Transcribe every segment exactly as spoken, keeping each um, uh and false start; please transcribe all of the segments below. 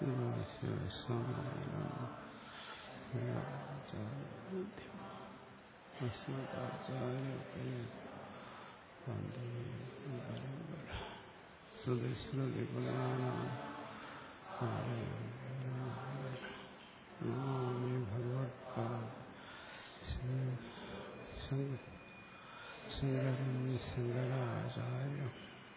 ശങ്കരാചാര്യ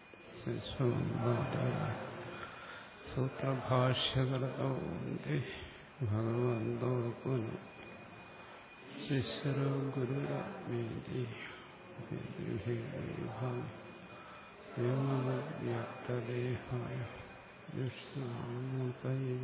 സൂത്രഭാഷ്യകൃതോ വന്ദേ ഭഗവന്തോ പുനഃ ശിഷ്യരോ ഗുരുരാത്മേതി വ്യോമവ്യക്തദേഹായ വിഷ്ണുപൈ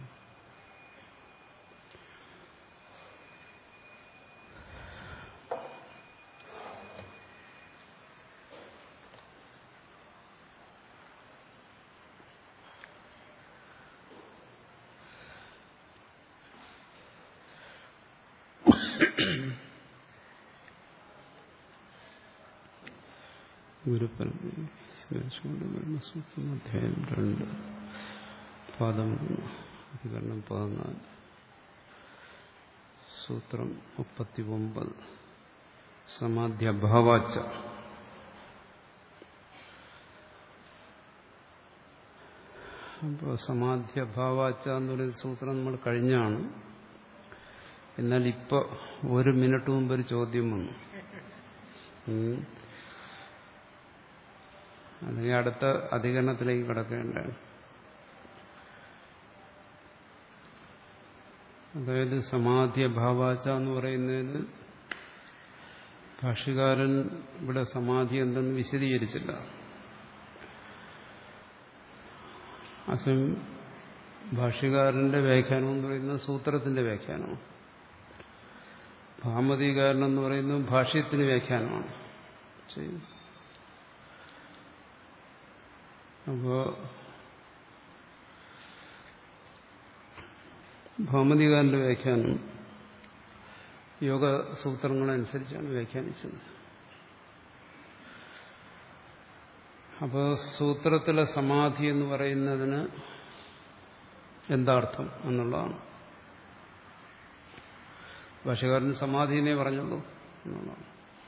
ഗുരുപരമ്പരയെ സ്മരിച്ചുകൊണ്ട് ബ്രഹ്മസൂത്രം അധ്യായം രണ്ട് പാദം അധികരണം പതിനാല് സൂത്രം മുപ്പത്തി ഒമ്പത് സമാധ്യഭാവാച്ച. അപ്പോൾ സമാധ്യഭാവാച്ച എന്ന് പറയുന്ന സൂത്രം നമ്മൾ കഴിഞ്ഞാണ്. എന്നാൽ ഇപ്പോൾ ഒരു മിനിറ്റ് മുമ്പ് ഒരു ചോദ്യം വന്നു. അല്ലെങ്കിൽ അടുത്ത അധികരണത്തിലേക്ക് കിടക്കേണ്ടതാണ്. അതായത് സമാധിഭാവാച്ച എന്ന് പറയുന്നതിന് ഭാഷ്യകാരൻ ഇവിടെ സമാധി എന്തെന്ന് വിശദീകരിച്ചില്ല. അസം ഭാഷ്യകാരന്റെ വ്യാഖ്യാനം എന്ന് പറയുന്നത് സൂത്രത്തിന്റെ വ്യാഖ്യാനമാണ്. ഭാമതികാരൻ എന്ന് പറയുന്നത് ഭാഷ്യത്തിന് വ്യാഖ്യാനമാണ് ചെയ്യുന്നത്. അപ്പോ ഭാമതികാരന്റെ വ്യാഖ്യാനം യോഗസൂത്രങ്ങളനുസരിച്ചാണ് വ്യാഖ്യാനിച്ചത്. അപ്പോൾ സൂത്രത്തിലെ സമാധി എന്ന് പറയുന്നതിന് എന്താർത്ഥം എന്നുള്ളതാണ്. ഭാഷ്യകാരൻ സമാധിനെ പറഞ്ഞുള്ളൂ എന്നുള്ളതാണ്.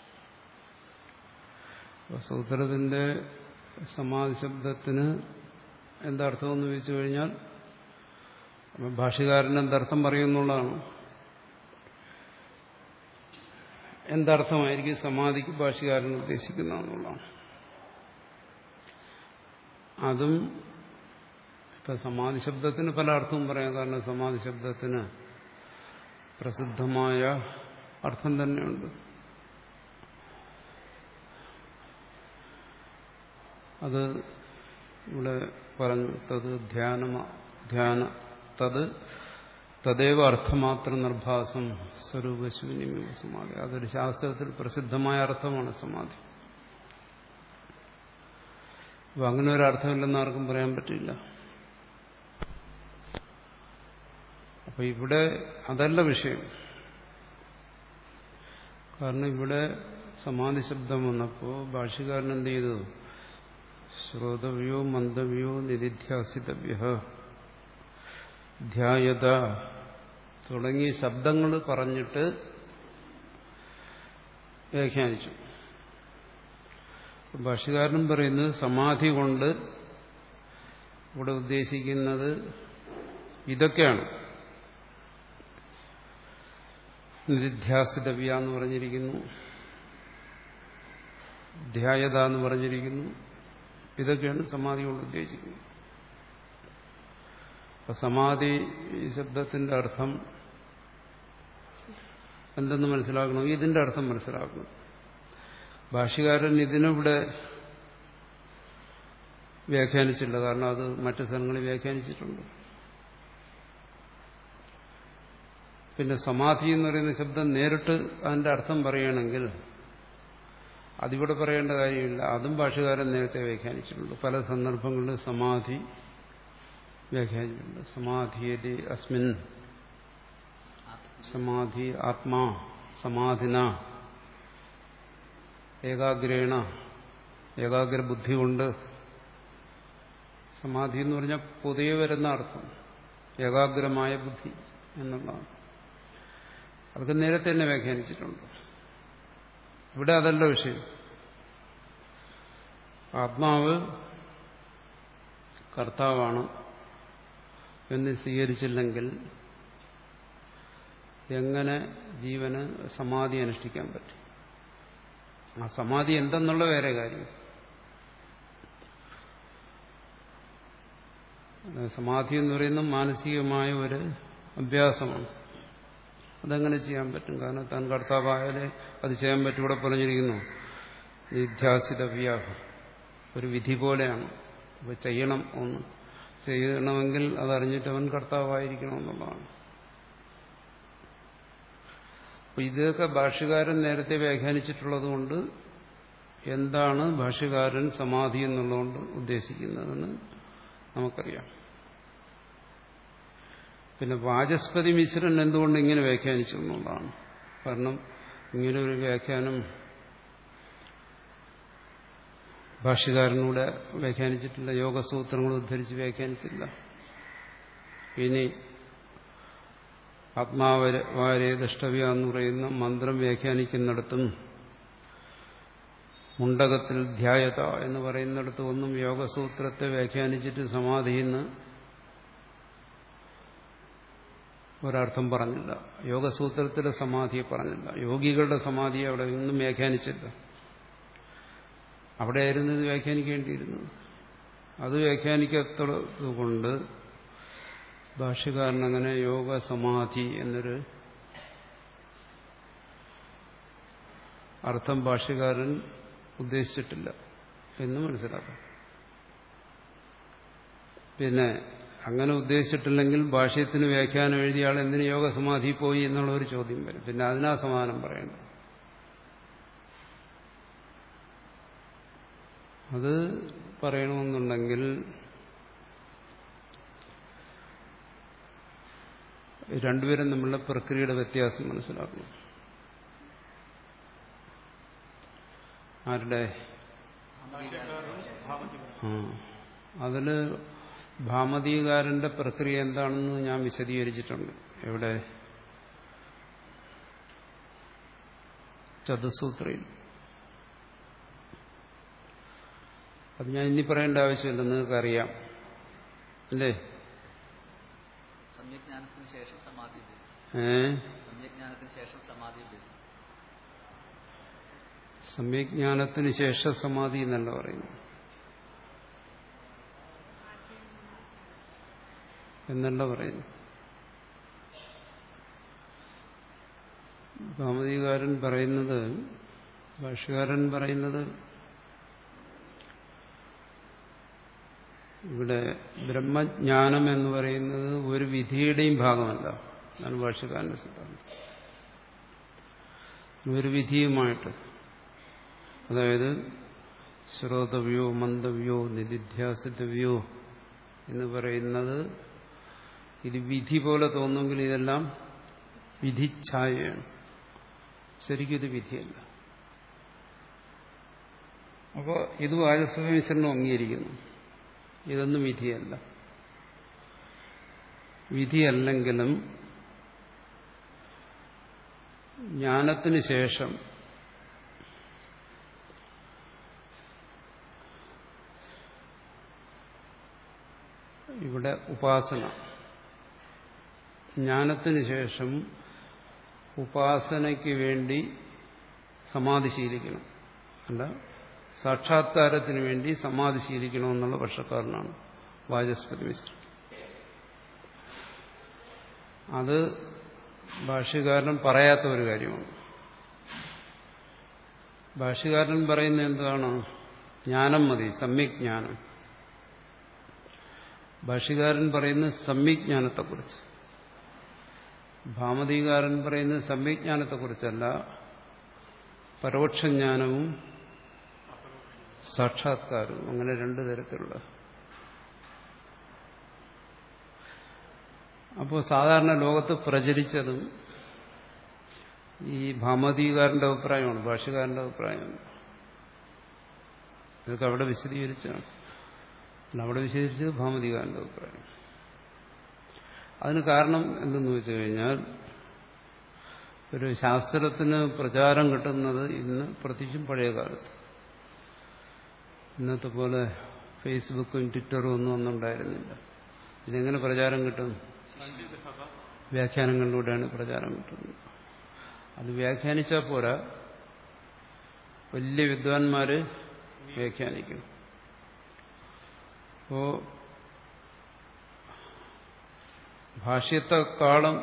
അപ്പോൾ സൂത്രത്തിന്റെ സമാധി ശബ്ദത്തിന് എന്താർത്ഥമെന്ന് ചോദിച്ചു കഴിഞ്ഞാൽ ഭാഷ്യകാരൻ എന്തർത്ഥം പറയുന്നുള്ളതാണ്. എന്തർത്ഥമായിരിക്കും സമാധിക്ക് ഭാഷ്യകാരൻ ഉദ്ദേശിക്കുന്നതെന്നുള്ളതാണ്. അതും ഇപ്പം സമാധി ശബ്ദത്തിന് പല അർത്ഥവും പറയാം. കാരണം സമാധി ശബ്ദത്തിന് പ്രസിദ്ധമായ അർത്ഥം തന്നെയുണ്ട്. അത് ഇവിടെ പറഞ്ഞു. തത് ധ്യാന ധ്യാന തത് തദേവ അർത്ഥമാത്ര നിർഭാസം സ്വരൂപശൂന്യമേവ സമാധി. അതൊരു ശാസ്ത്രത്തിൽ പ്രസിദ്ധമായ അർത്ഥമാണ് സമാധി. അപ്പൊ അങ്ങനെ ഒരു അർത്ഥമില്ലെന്ന് ആർക്കും പറയാൻ പറ്റില്ല. അപ്പൊ ഇവിടെ അതല്ല വിഷയം. കാരണം ഇവിടെ സമാധി ശബ്ദം വന്നപ്പോൾ ഭാഷ്യകാരൻ എന്ത് ചെയ്തു? ശ്രോതവ്യോ മന്ദവ്യോ നിധിധ്യാസിതവ്യ ധ്യായത തുടങ്ങിയ ശബ്ദങ്ങൾ പറഞ്ഞിട്ട് വ്യാഖ്യാനിച്ചു. ഭാഷ്യകാരനും പറയുന്നത് സമാധി കൊണ്ട് ഇവിടെ ഉദ്ദേശിക്കുന്നത് ഇതൊക്കെയാണ്. നിധിധ്യാസിതവ്യ എന്ന് പറഞ്ഞിരിക്കുന്നു, ധ്യായത എന്ന് പറഞ്ഞിരിക്കുന്നു. ഇതൊക്കെയാണ് സമാധി കൊണ്ട് ഉദ്ദേശിക്കുന്നത്. അപ്പൊ സമാധി ശബ്ദത്തിന്റെ അർത്ഥം എന്തെന്ന് മനസ്സിലാക്കണം? ഇതിന്റെ അർത്ഥം മനസ്സിലാക്കണം. ഭാഷ്യകാരൻ ഇതിനിവിടെ വ്യാഖ്യാനിച്ചില്ല. കാരണം അത് മറ്റു സ്ഥലങ്ങളിൽ വ്യാഖ്യാനിച്ചിട്ടുണ്ട്. പിന്നെ സമാധി എന്ന് പറയുന്ന ശബ്ദം നേരിട്ട് അതിന്റെ അർത്ഥം പറയുകയാണെങ്കിൽ അതിവിടെ പറയേണ്ട കാര്യമില്ല. അതും ഭാഷ്യകാരൻ നേരത്തെ വ്യാഖ്യാനിച്ചിട്ടുണ്ട്. പല സന്ദർഭങ്ങളിൽ സമാധി വ്യാഖ്യാനിച്ചിട്ടുണ്ട്. സമാധിയതി അസ്മിൻ, സമാധി ആത്മാ, സമാധിന, ഏകാഗ്രേണ, ഏകാഗ്രബുദ്ധി കൊണ്ട്. സമാധി എന്ന് പറഞ്ഞാൽ പൊതുവെ വരുന്ന അർത്ഥം. ഏകാഗ്രമായ ബുദ്ധി എന്നുള്ളതാണ്. അതൊക്കെ നേരത്തെ തന്നെ വ്യാഖ്യാനിച്ചിട്ടുണ്ട്. ഇവിടെ അതല്ല വിഷയം. ആത്മാവ് കർത്താവാണ് എന്ന് സ്വീകരിച്ചില്ലെങ്കിൽ എങ്ങനെ ജീവന് സമാധി അനുഷ്ഠിക്കാൻ പറ്റും? ആ സമാധി എന്തെന്നുള്ള വേറെ കാര്യം. സമാധി എന്ന് പറയുന്നത് മാനസികമായ ഒരു അഭ്യാസമാണ്. അതെങ്ങനെ ചെയ്യാൻ പറ്റും? കാരണം താൻ കർത്താവായാലേ അത് ചെയ്യാൻ പറ്റും. ഇവിടെ പറഞ്ഞിരിക്കുന്നു നിധ്യാസിതവ്യാഹം, ഒരു വിധി പോലെയാണ്. അപ്പോൾ ചെയ്യണം ഒന്ന് ചെയ്യണമെങ്കിൽ അതറിഞ്ഞിട്ട് അവൻ കർത്താവായിരിക്കണം എന്നുള്ളതാണ്. അപ്പോൾ ഇതൊക്കെ ഭാഷ്യകാരൻ നേരത്തെ വ്യാഖ്യാനിച്ചിട്ടുള്ളത് കൊണ്ട് എന്താണ് ഭാഷ്യകാരൻ സമാധി എന്നുള്ളതുകൊണ്ട് ഉദ്ദേശിക്കുന്നതെന്ന് നമുക്കറിയാം. പിന്നെ വാചസ്പതി മിശ്രൻ എന്തുകൊണ്ട് ഇങ്ങനെ വ്യാഖ്യാനിച്ചു എന്നുള്ളതാണ്. കാരണം ഇങ്ങനെ ഒരു വ്യാഖ്യാനം ഭാഷ്യകാരനൂടെ വ്യാഖ്യാനിച്ചിട്ടില്ല, യോഗസൂത്രങ്ങൾ ഉദ്ധരിച്ച് വ്യാഖ്യാനിച്ചില്ല. ഇനി ആത്മാവാരേ ദ്രഷ്ടവ്യ എന്ന് പറയുന്ന മന്ത്രം വ്യാഖ്യാനിക്കുന്നിടത്തും മുണ്ടകത്തിൽ ധ്യായത എന്ന് പറയുന്നിടത്തും ഒന്നും യോഗസൂത്രത്തെ വ്യാഖ്യാനിച്ചിട്ട് സമാധിന്ന് ഒരർത്ഥം പറഞ്ഞില്ല. യോഗസൂത്രത്തിലെ സമാധിയെ പറഞ്ഞില്ല. യോഗികളുടെ സമാധിയെ അവിടെ ഒന്നും വ്യാഖ്യാനിച്ചില്ല. അവിടെയായിരുന്നു ഇത് വ്യാഖ്യാനിക്കേണ്ടിയിരുന്നത്. അത് വ്യാഖ്യാനിക്കാത്തത് കൊണ്ട് ഭാഷ്യകാരൻ അങ്ങനെ യോഗ സമാധി എന്നൊരു അർത്ഥം ഭാഷ്യകാരൻ ഉദ്ദേശിച്ചിട്ടില്ല എന്ന് മനസ്സിലാക്കാം. പിന്നെ അങ്ങനെ ഉദ്ദേശിച്ചിട്ടില്ലെങ്കിൽ ഭാഷ്യത്തിന് വ്യാഖ്യാനം എഴുതിയ ആൾ എന്തിന് യോഗസമാധി പോയി എന്നുള്ള ഒരു ചോദ്യം വരും. പിന്നെ അതിനാ സമാധാനം പറയണം. അത് പറയണമെന്നുണ്ടെങ്കിൽ രണ്ടുപേരും തമ്മിലുള്ള പ്രക്രിയയുടെ വ്യത്യാസം മനസ്സിലാക്കണം. ആരുടെ? ആ അതില് ഭാമതീകാരന്റെ പ്രക്രിയ എന്താണെന്ന് ഞാൻ വിശദീകരിച്ചിട്ടുണ്ട്. എവിടെ? ചതുസൂത്രയിൽ. അത് ഞാൻ ഇനി പറയേണ്ട ആവശ്യമില്ല, നിങ്ങൾക്ക് അറിയാം അല്ലേ? ഏ സമ്യജ്ഞാനത്തിന് ശേഷം സമാധി എന്നല്ല പറയുന്നു. എന്നല്ല പറയുന്നു. ഭാമതീകാരൻ പറയുന്നത്, ഭാഷ്യകാരൻ പറയുന്നത് ഇവിടെ ബ്രഹ്മജ്ഞാനം എന്ന് പറയുന്നത് ഒരു വിധിയുടെയും ഭാഗമല്ല. അതാണ് ഭാഷ്യകാരന്റെ സിദ്ധാന്തം. ഒരു വിധിയുമായിട്ട്, അതായത് ശ്രോതവ്യോ മന്ദവ്യോ നിധിധ്യാസിതവ്യോ എന്ന് പറയുന്നത് ഇത് വിധി പോലെ തോന്നുമെങ്കിൽ ഇതെല്ലാം വിധിച്ഛായയാണ്. ശരിക്കും ഇത് വിധിയല്ല. അപ്പോൾ ഇത് വാചസ്പതിമിശ്രനും അംഗീകരിക്കുന്നു. ഇതൊന്നും വിധിയല്ല. വിധിയല്ലെങ്കിലും ജ്ഞാനത്തിന് ശേഷം ഇവിടെ ഉപാസന, ജ്ഞാനത്തിന് ശേഷം ഉപാസനയ്ക്ക് വേണ്ടി സമാധി ശീലിക്കണം. അല്ല, സാക്ഷാത്കാരത്തിന് വേണ്ടി സമാധി ശീലിക്കണമെന്നുള്ള പക്ഷക്കാരനാണ് വാചസ്പതി മിശ്രൻ. അത് ഭാഷ്യകാരൻ പറയാത്ത ഒരു കാര്യമാണ്. ഭാഷ്യകാരൻ പറയുന്ന എന്താണ്? ജ്ഞാനം മതി, സമ്യജ്ഞാനം. ഭാഷ്യകാരൻ പറയുന്നത് സമ്യജ്ഞാനത്തെക്കുറിച്ച്, ഭാമതീകാരൻ പറയുന്നത് സമ്യജ്ഞാനത്തെക്കുറിച്ചല്ല, പരോക്ഷജ്ഞാനവും സാക്ഷാത്കാരവും, അങ്ങനെ രണ്ടു തരത്തിലുള്ള. അപ്പോൾ സാധാരണ ലോകത്ത് പ്രചരിച്ചതും ഈ ഭാമതീകാരന്റെ അഭിപ്രായമാണ്, ഭാഷ്യകാരന്റെ അഭിപ്രായമാണ്. ഇതൊക്കെ അവിടെ വിശദീകരിച്ചാണ്. അവിടെ വിശദീകരിച്ചത് ഭാമതീകാരന്റെ അഭിപ്രായം. അതിന് കാരണം എന്തെന്ന് വെച്ച് കഴിഞ്ഞാൽ ഒരു ശാസ്ത്രത്തിന് പ്രചാരം കിട്ടുന്നത് ഇന്ന് പ്രത്യേകിച്ചും പഴയ കാലത്ത് ഇന്നത്തെ പോലെ ഫേസ്ബുക്കും ട്വിറ്ററും ഒന്നും ഒന്നും ഉണ്ടായിരുന്നില്ല. ഇതെങ്ങനെ പ്രചാരം കിട്ടും? വ്യാഖ്യാനങ്ങളിലൂടെയാണ് പ്രചാരം കിട്ടുന്നത്. അത് വ്യാഖ്യാനിച്ചാൽ പോരാ, വലിയ വിദ്വാൻമാര് വ്യാഖ്യാനിക്കും. അപ്പോ ഭാഷ്യത്തെക്കാളും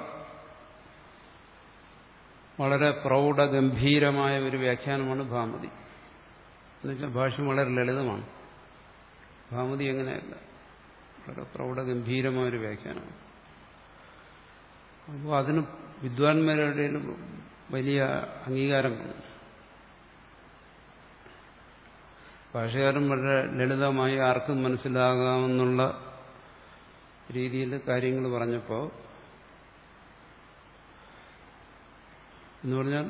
വളരെ പ്രൗഢഗംഭീരമായ ഒരു വ്യാഖ്യാനമാണ് ഭാമതി. എന്നുവെച്ചാൽ ഭാഷ്യം വളരെ ലളിതമാണ്. ഭാമതി എങ്ങനെയല്ല, വളരെ പ്രൗഢഗംഭീരമായ ഒരു വ്യാഖ്യാനമാണ്. അപ്പോൾ അതിന് വിദ്വാൻമാരുടെ വലിയ അംഗീകാരം വേണം. ഭാഷകാരൻ വളരെ ലളിതമായി ആർക്കും മനസ്സിലാകാമെന്നുള്ള രീതിയിൽ കാര്യങ്ങൾ പറഞ്ഞപ്പോൾ എന്ന് പറഞ്ഞാൽ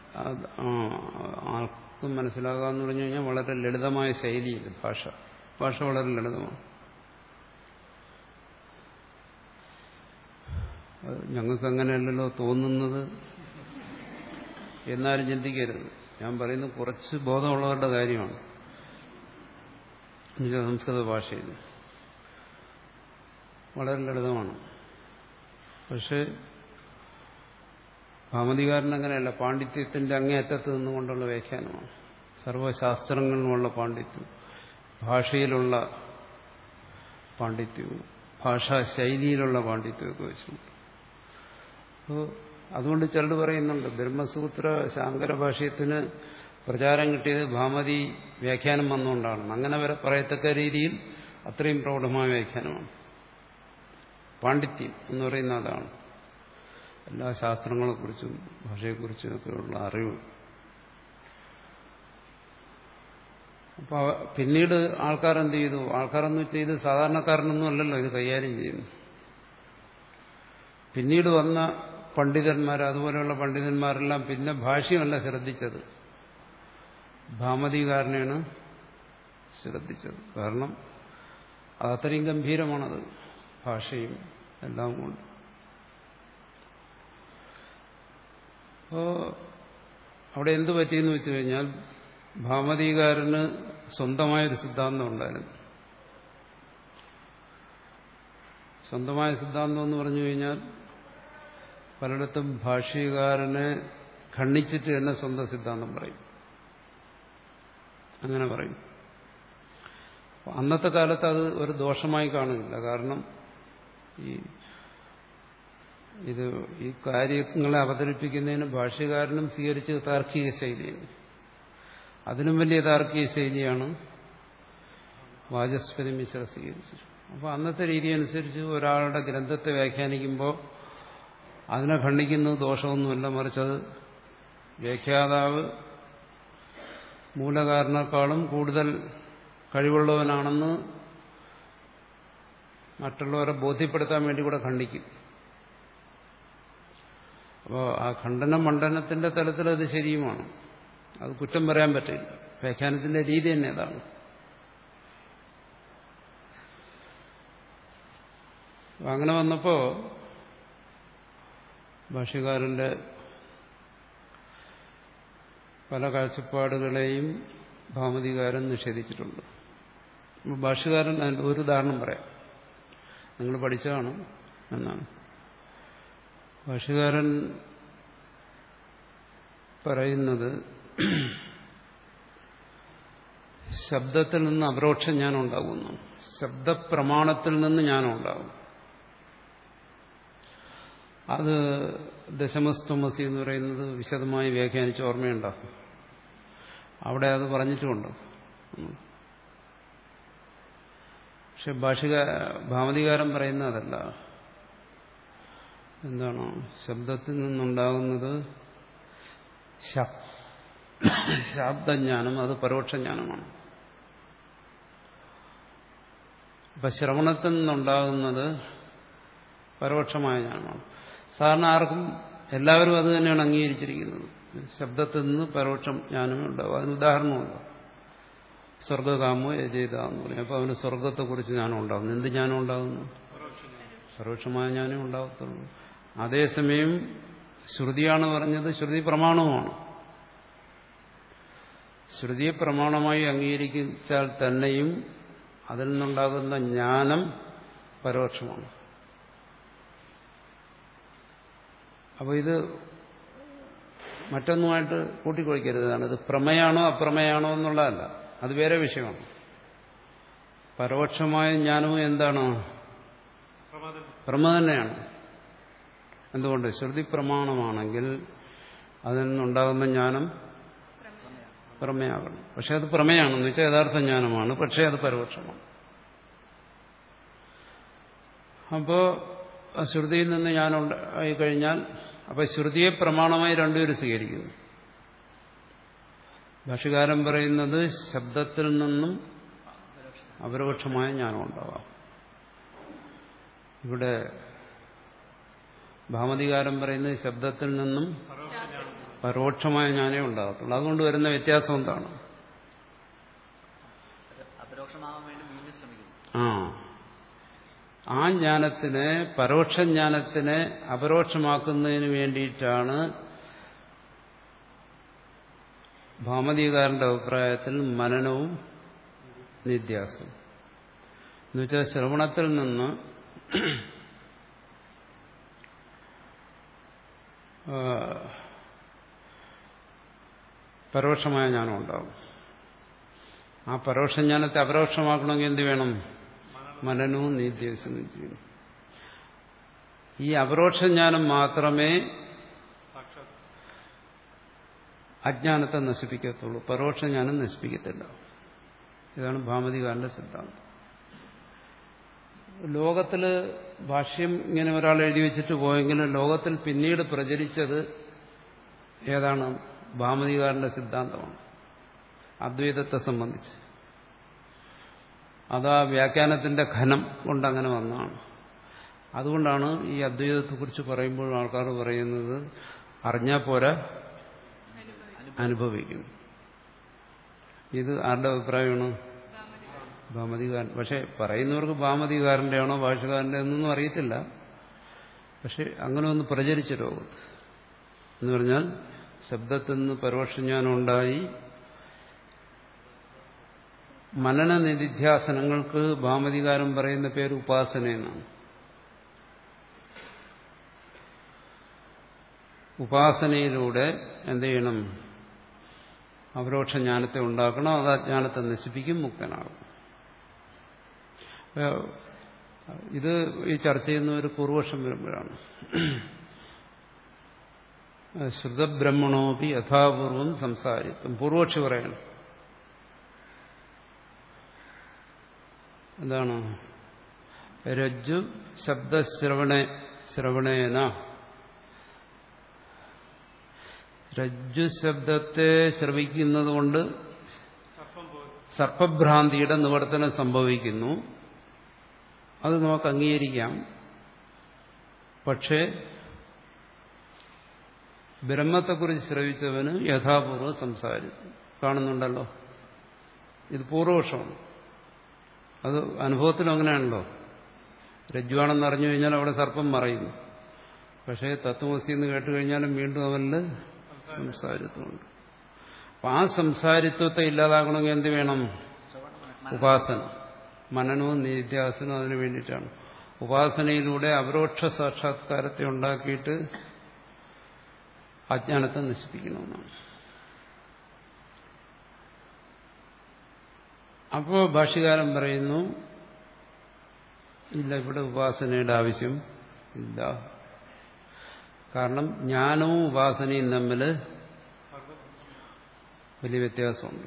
ആർക്കും മനസ്സിലാകാമെന്ന് പറഞ്ഞു കഴിഞ്ഞാൽ വളരെ ലളിതമായ ശൈലിയിൽ ഭാഷ ഭാഷ വളരെ ലളിതമാണ്. ഞങ്ങൾക്ക് അങ്ങനെയല്ലല്ലോ തോന്നുന്നത് എന്നാലും ചിന്തിക്കരുത്. ഞാൻ പറയുന്നത് കുറച്ച് ബോധമുള്ളവരുടെ കാര്യമാണ്. സംസ്കൃത ഭാഷയിൽ വളരെ ലളിതമാണ്. പക്ഷെ ഭാമതികാരൻ അങ്ങനെയല്ല, പാണ്ഡിത്യത്തിന്റെ അങ്ങേയറ്റത്ത് നിന്നുകൊണ്ടുള്ള വ്യാഖ്യാനമാണ്. സർവശാസ്ത്രങ്ങളിലുമുള്ള പാണ്ഡിത്യം, ഭാഷയിലുള്ള പാണ്ഡിത്യവും ഭാഷാശൈലിയിലുള്ള പാണ്ഡിത്യമൊക്കെ വെച്ചിട്ടുണ്ട്. അപ്പോൾ അതുകൊണ്ട് ചിലർ പറയുന്നുണ്ട് ബ്രഹ്മസൂത്ര ശാങ്കര ഭാഷ്യത്തിന് പ്രചാരം കിട്ടിയത് ഭാമതി വ്യാഖ്യാനം വന്നുകൊണ്ടാണ്. അങ്ങനെ വരെ പറയത്തക്ക രീതിയിൽ അത്രയും പ്രൗഢമായ വ്യാഖ്യാനമാണ്. പാണ്ഡിത്യം എന്ന് പറയുന്ന അതാണ്. എല്ലാ ശാസ്ത്രങ്ങളെക്കുറിച്ചും ഭാഷയെക്കുറിച്ചും ഒക്കെയുള്ള അറിവ്. അപ്പോൾ പിന്നീട് ആൾക്കാർ എന്ത് ചെയ്തു? ആൾക്കാരെന്ന് വെച്ചാൽ ഇത് സാധാരണക്കാരനൊന്നും അല്ലല്ലോ ഇത് കൈകാര്യം ചെയ്യുന്നു. പിന്നീട് വന്ന പണ്ഡിതന്മാർ, അതുപോലെയുള്ള പണ്ഡിതന്മാരെല്ലാം പിന്നെ ഭാഷ്യമല്ല ശ്രദ്ധിച്ചത്, ഭാമതികാരനെയാണ് ശ്രദ്ധിച്ചത്. കാരണം അതത്രയും ഗംഭീരമാണത്, ഭാഷയും എല്ലാം കൊണ്ട്. അപ്പോൾ അവിടെ എന്ത് പറ്റിയെന്ന് വെച്ച് കഴിഞ്ഞാൽ ഭാമതികാരന് സ്വന്തമായൊരു സിദ്ധാന്തം ഉണ്ടായിരുന്നു. സ്വന്തമായ സിദ്ധാന്തം എന്ന് പറഞ്ഞു കഴിഞ്ഞാൽ പലയിടത്തും ഭാഷ്യകാരനെ ഖണ്ഡിച്ചിട്ട് തന്നെ സ്വന്തം സിദ്ധാന്തം പറയും. അങ്ങനെ പറയും. അന്നത്തെ കാലത്ത് അത് ഒരു ദോഷമായി കാണുന്നില്ല. കാരണം ഈ ഇത് ഈ കാര്യങ്ങളെ അവതരിപ്പിക്കുന്നതിന് ഭാഷ്യകാരനും സ്വീകരിച്ച് താർക്കിക ശൈലിയാണ്. അതിനും വലിയ താർക്കിക ശൈലിയാണ് വാചസ്പതി മിശ്ര സ്വീകരിച്ചത്. അപ്പോൾ അന്നത്തെ രീതി അനുസരിച്ച് ഒരാളുടെ ഗ്രന്ഥത്തെ വ്യാഖ്യാനിക്കുമ്പോൾ അതിനെ ഖണ്ഡിക്കുന്നത് ദോഷമൊന്നുമില്ല, മറിച്ചത് വ്യാഖ്യാതാവ് മൂലകാരനേക്കാളും കൂടുതൽ കഴിവുള്ളവനാണെന്ന് മറ്റുള്ളവരെ ബോധ്യപ്പെടുത്താൻ വേണ്ടി കൂടെ ഖണ്ഡിക്കും. അപ്പോൾ ആ ഖണ്ഡന മണ്ഡനത്തിന്റെ തലത്തിൽ അത് ശരിയുമാണ്, അത് കുറ്റം പറയാൻ പറ്റില്ല. വ്യാഖ്യാനത്തിന്റെ രീതി തന്നെ അതാണ്. അങ്ങനെ വന്നപ്പോൾ ഭാഷ്യകാരന്റെ പല കാഴ്ചപ്പാടുകളെയും ഭാമതികാരൻ നിഷേധിച്ചിട്ടുണ്ട്. ഭാഷ്യകാരൻ അതിൻ്റെ ഒരു ഉദാഹരണം പറയാം, നിങ്ങൾ പഠിച്ചതാണ് എന്നാണ്. ഭാഷ്യകാരൻ പറയുന്നത് ശബ്ദത്തിൽ നിന്ന് അപരോക്ഷ ജ്ഞാനം ഉണ്ടാകുന്നു, ശബ്ദപ്രമാണത്തിൽ നിന്ന് ജ്ഞാനം ഉണ്ടാകും. അത് ദശമസ്തമസി എന്ന് പറയുന്നത് വിശദമായി വ്യാഖ്യാനിച്ച് ഓർമ്മയുണ്ടാകും. അവിടെ അത് പറഞ്ഞിട്ടുമുണ്ട്. പക്ഷെ ഭാഷിക ഭാമതികാരൻ പറയുന്ന അതല്ല. എന്താണ്? ശബ്ദത്തിൽ നിന്നുണ്ടാകുന്നത് ശബ്ദജ്ഞാനം, അത് പരോക്ഷജ്ഞാനമാണ്. അപ്പൊ ശ്രവണത്തിൽ നിന്നുണ്ടാകുന്നത് പരോക്ഷമായ ജ്ഞാനമാണ്. സാധാരണ ആർക്കും എല്ലാവരും അത് തന്നെയാണ് അംഗീകരിച്ചിരിക്കുന്നത്. ശബ്ദത്തിൽ നിന്ന് പരോക്ഷം ജ്ഞാനമേ ഉണ്ടാവും. അതിന് ഉദാഹരണമുണ്ട്. സ്വർഗകാമോ യജേത എന്ന് പറയും. അപ്പോൾ അവന് സ്വർഗത്തെക്കുറിച്ച് ജ്ഞാനം ഉണ്ടാകുന്നു. എന്ത് ജ്ഞാനം ഉണ്ടാകുന്നു? പരോക്ഷമായ ജ്ഞാനം ഉണ്ടാകത്തുള്ളൂ. അതേസമയം ശ്രുതിയാണ് പറഞ്ഞത്, ശ്രുതി പ്രമാണവുമാണ്. ശ്രുതിയെ പ്രമാണമായി അംഗീകരിച്ചാൽ തന്നെയും അതിൽ നിന്നുണ്ടാകുന്ന ജ്ഞാനം പരോക്ഷമാണ്. അപ്പോൾ ഇത് മറ്റൊന്നുമായിട്ട് കൂട്ടിക്കൊഴിക്കരുതാണ്. ഇത് പ്രമേയാണോ അപ്രമേയാണോ എന്നുള്ളതല്ല, അത് വേറെ വിഷയമാണ്. പരോക്ഷമായ ജ്ഞാനവും എന്താണ്? പ്രമ തന്നെയാണ്. എന്തുകൊണ്ട്? ശ്രുതി പ്രമാണമാണെങ്കിൽ അതിൽ നിന്നുണ്ടാകുന്ന ജ്ഞാനം പ്രമേയാകണം. പക്ഷെ അത് പ്രമേയാണെന്ന് വെച്ചാൽ യഥാർത്ഥ ജ്ഞാനമാണ്, പക്ഷെ അത് പരോക്ഷമാണ്. അപ്പോൾ ശ്രുതിയിൽ നിന്ന് ജ്ഞാനം ഉണ്ടായി കഴിഞ്ഞാൽ അപ്പൊ ശ്രുതിയെ പ്രമാണമായി രണ്ടുപേരും സ്വീകരിക്കുന്നു. ഭാഷ്യകാരൻ പറയുന്നത് ശബ്ദത്തിൽ നിന്നും അപരോക്ഷമായ ജ്ഞാനം ഉണ്ടാവാം. ഇവിടെ ഭാമതികാരൻ പറയുന്നത് ശബ്ദത്തിൽ നിന്നും പരോക്ഷമായ ജ്ഞാനേ ഉണ്ടാകത്തുള്ളൂ. അതുകൊണ്ട് വരുന്ന വ്യത്യാസം എന്താണ്? ആ ആ ജ്ഞാനത്തിനെ, പരോക്ഷ ജ്ഞാനത്തിനെ അപരോക്ഷമാക്കുന്നതിന് വേണ്ടിയിട്ടാണ് ഭാമതികാരന്റെ അഭിപ്രായത്തിൽ മനനവും നിധ്യാസവും. എന്നുവെച്ചാൽ ശ്രവണത്തിൽ നിന്ന് പരോക്ഷമായ ജ്ഞാനം ഉണ്ടാകും. ആ പരോക്ഷ ജ്ഞാനത്തെ അപരോക്ഷമാക്കണമെങ്കിൽ എന്ത് വേണം? മനനവും നിധ്യാസവും ചെയ്യണം. ഈ അപരോക്ഷ ജ്ഞാനം മാത്രമേ അജ്ഞാനത്തെ നശിപ്പിക്കത്തുള്ളൂ, പരോക്ഷ ജ്ഞാനം നശിപ്പിക്കത്തില്ല. ഇതാണ് ഭാമതികാരന്റെ സിദ്ധാന്തം. ലോകത്തിൽ ഭാഷ്യം ഇങ്ങനെ ഒരാൾ എഴുതി വെച്ചിട്ട് പോയെങ്കിലും ലോകത്തിൽ പിന്നീട് പ്രചരിച്ചത് ഏതാണ്? ഭാമതികാരന്റെ സിദ്ധാന്തമാണ്, അദ്വൈതത്തെ സംബന്ധിച്ച്. അത് ആ വ്യാഖ്യാനത്തിന്റെ ഘനം കൊണ്ടങ്ങനെ വന്നതാണ്. അതുകൊണ്ടാണ് ഈ അദ്വൈതത്തെക്കുറിച്ച് പറയുമ്പോൾ ആൾക്കാർ പറയുന്നത് അറിഞ്ഞാൽ പോരാ, അനുഭവിക്കും. ഇത് ആരുടെ അഭിപ്രായമാണ്? ഭാമതികാരൻ. പക്ഷെ പറയുന്നവർക്ക് ഭാമതികാരന്റെ ആണോ ഭാഷകാരന്റെ എന്നൊന്നും അറിയത്തില്ല. പക്ഷെ അങ്ങനെ ഒന്ന് പ്രചരിച്ച ലോകത്ത് എന്ന് പറഞ്ഞാൽ ശബ്ദത്തിൽ നിന്ന് പരോക്ഷജ്ഞാനം ഉണ്ടായി. മനന നിധിധ്യാസനങ്ങൾക്ക് ഭാമതികാരൻ പറയുന്ന പേര് ഉപാസന എന്നാണ്. ഉപാസനയിലൂടെ എന്ത് ചെയ്യണം? അപരോക്ഷ ജ്ഞാനത്തെ ഉണ്ടാക്കണം. അത് അജ്ഞാനത്തെ നശിപ്പിക്കും, മുക്തനാകും. ഇത് ഈ ചർച്ച ചെയ്യുന്ന ഒരു പൂർവക്ഷം വരുമ്പോഴാണ്. ശ്രുതബ്രഹ്മണോപി യഥാപൂർവം സംസാരിക്കും. പൂർവക്ഷി പറയണം എന്താണ്? രജ്ജു ശബ്ദശ്രവണ ശ്രവണേന, രജ്ജു ശബ്ദത്തെ ശ്രവിക്കുന്നത് കൊണ്ട് സർപ്പഭ്രാന്തിയുടെ നിവർത്തനം സംഭവിക്കുന്നു. അത് നമുക്ക് അംഗീകരിക്കാം. പക്ഷേ ബ്രഹ്മത്തെക്കുറിച്ച് ശ്രവിച്ചവന് യഥാപൂർവ്വം സംസാരിച്ചു. കാണുന്നുണ്ടല്ലോ, ഇത് പൂർവപക്ഷമാണ്. അത് അനുഭവത്തിൽ അങ്ങനെയാണല്ലോ. രജ്ജുവാണെന്ന് അറിഞ്ഞു കഴിഞ്ഞാൽ അവിടെ സർപ്പം മറയുന്നു. പക്ഷേ തത്വമസി എന്ന് കേട്ടുകഴിഞ്ഞാലും വീണ്ടും അവനിൽ സംസാരിത്വമുണ്ട്. അപ്പം ആ സംസാരിത്വത്തെ ഇല്ലാതാക്കണമെങ്കിൽ എന്ത് വേണം? ഉപാസന. മനനവും നിധ്യാസനവും അതിനു വേണ്ടിയിട്ടാണ്. ഉപാസനയിലൂടെ അപരോക്ഷ സാക്ഷാത്കാരത്തെ ഉണ്ടാക്കിയിട്ട് അജ്ഞാനത്തെ നശിപ്പിക്കണമെന്നാണ്. അപ്പോൾ ഭാഷ്യകാരൻ പറയുന്നു, ഇല്ല, ഇവിടെ ഉപാസനയുടെ ആവശ്യം ഇല്ല. കാരണം ജ്ഞാനവും ഉപാസനയും തമ്മിൽ വലിയ വ്യത്യാസമുണ്ട്.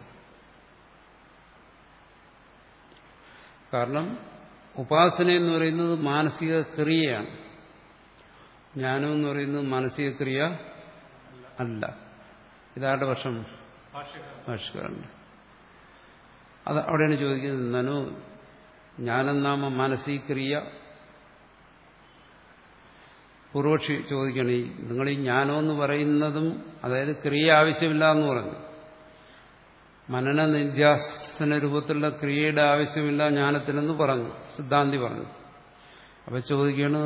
കാരണം ഉപാസന എന്ന് പറയുന്നത് മാനസിക ക്രിയയാണ്, ജ്ഞാനം എന്ന് പറയുന്നത് മാനസിക ക്രിയ അല്ല. ഇതാരുടെ പക്ഷം? ഭാഷ്യകാരന്റെ. അത് അവിടെയാണ് ചോദിക്കുന്നത്, നനു ജ്ഞാനം നാമ മാനസിക ക്രിയ. പൂർവക്ഷി ചോദിക്കണം, ഈ നിങ്ങൾ ഈ ജ്ഞാനമെന്ന് പറയുന്നതും അതായത് ക്രിയ ആവശ്യമില്ല എന്ന് പറഞ്ഞു. മനന നിധ്യാസന രൂപത്തിലുള്ള ക്രിയയുടെ ആവശ്യമില്ല ജ്ഞാനത്തിനെന്ന് പറഞ്ഞു, സിദ്ധാന്തി പറഞ്ഞു. അപ്പൊ ചോദിക്കുകയാണ്,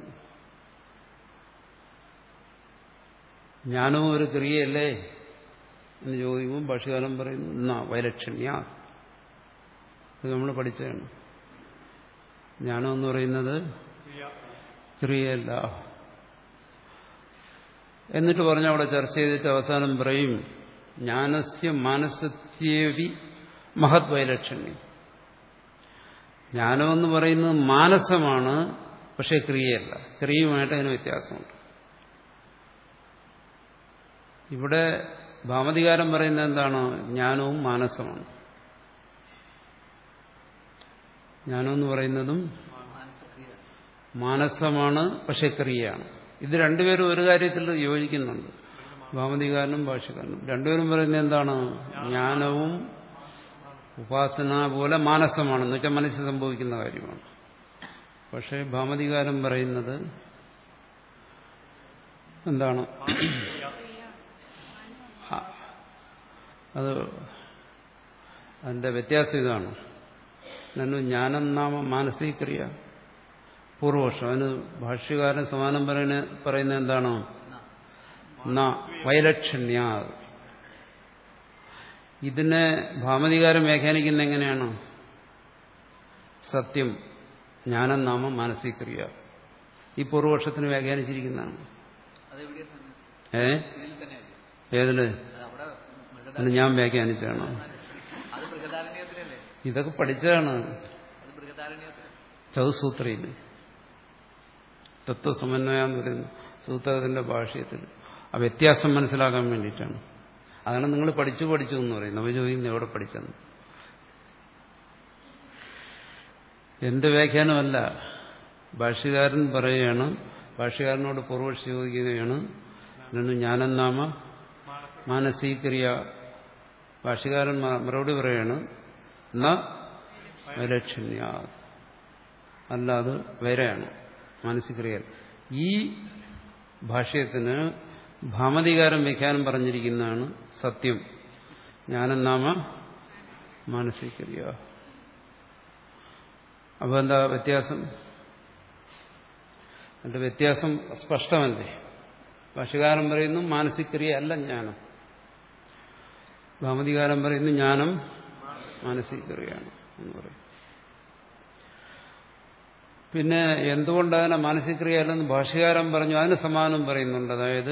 ജ്ഞാനവും ഒരു ക്രിയയല്ലേ എന്ന് ചോദിക്കുമ്പോൾ ഭാഷ്യകാരൻ പറയുന്നു എന്നാ വൈലക്ഷണ്യ. ഇത് നമ്മൾ പഠിച്ചതാണ്. ജ്ഞാനം എന്ന് പറയുന്നത് ക്രിയയല്ല. എന്നിട്ട് പറഞ്ഞ അവിടെ ചർച്ച ചെയ്തിട്ട് അവസാനം പറയും ജ്ഞാനസ്യ മാനസത്യേവി മഹത് വൈലക്ഷണ്യം. ജ്ഞാനമെന്ന് പറയുന്നത് മാനസമാണ്, പക്ഷെ ക്രിയയല്ല. ക്രിയയുമായിട്ട് അതിന് വ്യത്യാസമുണ്ട്. ഇവിടെ ഭാമതികാരൻ പറയുന്നത് എന്താണ്? ജ്ഞാനവും മാനസമാണ്. ജ്ഞാനം എന്ന് പറയുന്നതും മാനസമാണ്, പക്ഷെ ക്രിയയാണ്. ഇത് രണ്ടുപേരും ഒരു കാര്യത്തിൽ യോജിക്കുന്നുണ്ട്, ഭാമതികാരനും ഭാഷ്യകാരനും. രണ്ടുപേരും പറയുന്നത് എന്താണ്? ജ്ഞാനവും ഉപാസന പോലെ മാനസമാണെന്ന് വെച്ചാൽ മനസ്സിൽ സംഭവിക്കുന്ന കാര്യമാണ്. പക്ഷേ ഭാമതികാരൻ പറയുന്നത് എന്താണ്? അത് അതിന്റെ വ്യത്യാസം ഇതാണ്. നന്നു ജ്ഞാനം നാമ മാനസിക്രിയ. പൂർവപക്ഷം. അതിന് ഭാഷ്യകാരൻ സമാനം പറയുന്ന പറയുന്നത് എന്താണോ? ന വൈലക്ഷണ്യ. ഇതിനെ ഭാമതികാരൻ വ്യാഖ്യാനിക്കുന്ന എങ്ങനെയാണ്? സത്യം ജ്ഞാനം നാമ മാനസിക്രിയ. ഈ പൂർവപക്ഷത്തിന് വ്യാഖ്യാനിച്ചിരിക്കുന്നതാണ്. ഏ ഏതില്? ഞാൻ വ്യാഖ്യാനിച്ചാണ്. ഇതൊക്കെ പഠിച്ചതാണ് ചതുസൂത്രയിൽ. തത്വസമന്വയ എന്ന് പറയുന്ന സൂത്രത്തിന്റെ ഭാഷ്യത്തിൽ ആ വ്യത്യാസം മനസ്സിലാക്കാൻ വേണ്ടിയിട്ടാണ്. അതാണ് നിങ്ങൾ പഠിച്ചു പഠിച്ചു എന്ന് പറയുന്നത്. അവർ ചോദിക്കുന്നത് എവിടെ പഠിച്ചെന്ന്. എന്റെ വ്യാഖ്യാനമല്ല, ഭാഷ്യകാരൻ പറയുകയാണ്. ഭാഷ്യകാരനോട് പൂർവക്ഷി ചോദിക്കുകയാണ് ജ്ഞാനം നാമ മാനസീക്രിയ. ഭാഷ്യകാരൻ മറുപടി പറയാണ് എന്നാ വൈലക്ഷണ്യ. അല്ല, അത് വേറെയാണ്, മാനസിക്രിയ. ഈ ഭാഷ്യത്തിന് ഭാമതികാരൻ വ്യാഖ്യാനം പറഞ്ഞിരിക്കുന്നതാണ് സത്യം ജ്ഞാനം നാമ മാനസിക്രിയ. അപ്പൊ എന്താ വ്യത്യാസം? അതിന്റെ വ്യത്യാസം സ്പഷ്ടമല്ലേ? ഭാഷ്യകാരൻ പറയുന്നു മാനസിക്രിയ അല്ല ജ്ഞാനം. ഭാമതികാരൻ പറയുന്നു ജ്ഞാനം മാനസിക്രിയയാണ് എന്ന് പറയും. പിന്നെ എന്തുകൊണ്ട് അതിനെ മാനസിക്രിയ അല്ലെന്ന് ഭാഷ്യകാരൻ പറഞ്ഞു, അതിന് സമാനം പറയുന്നുണ്ട്. അതായത്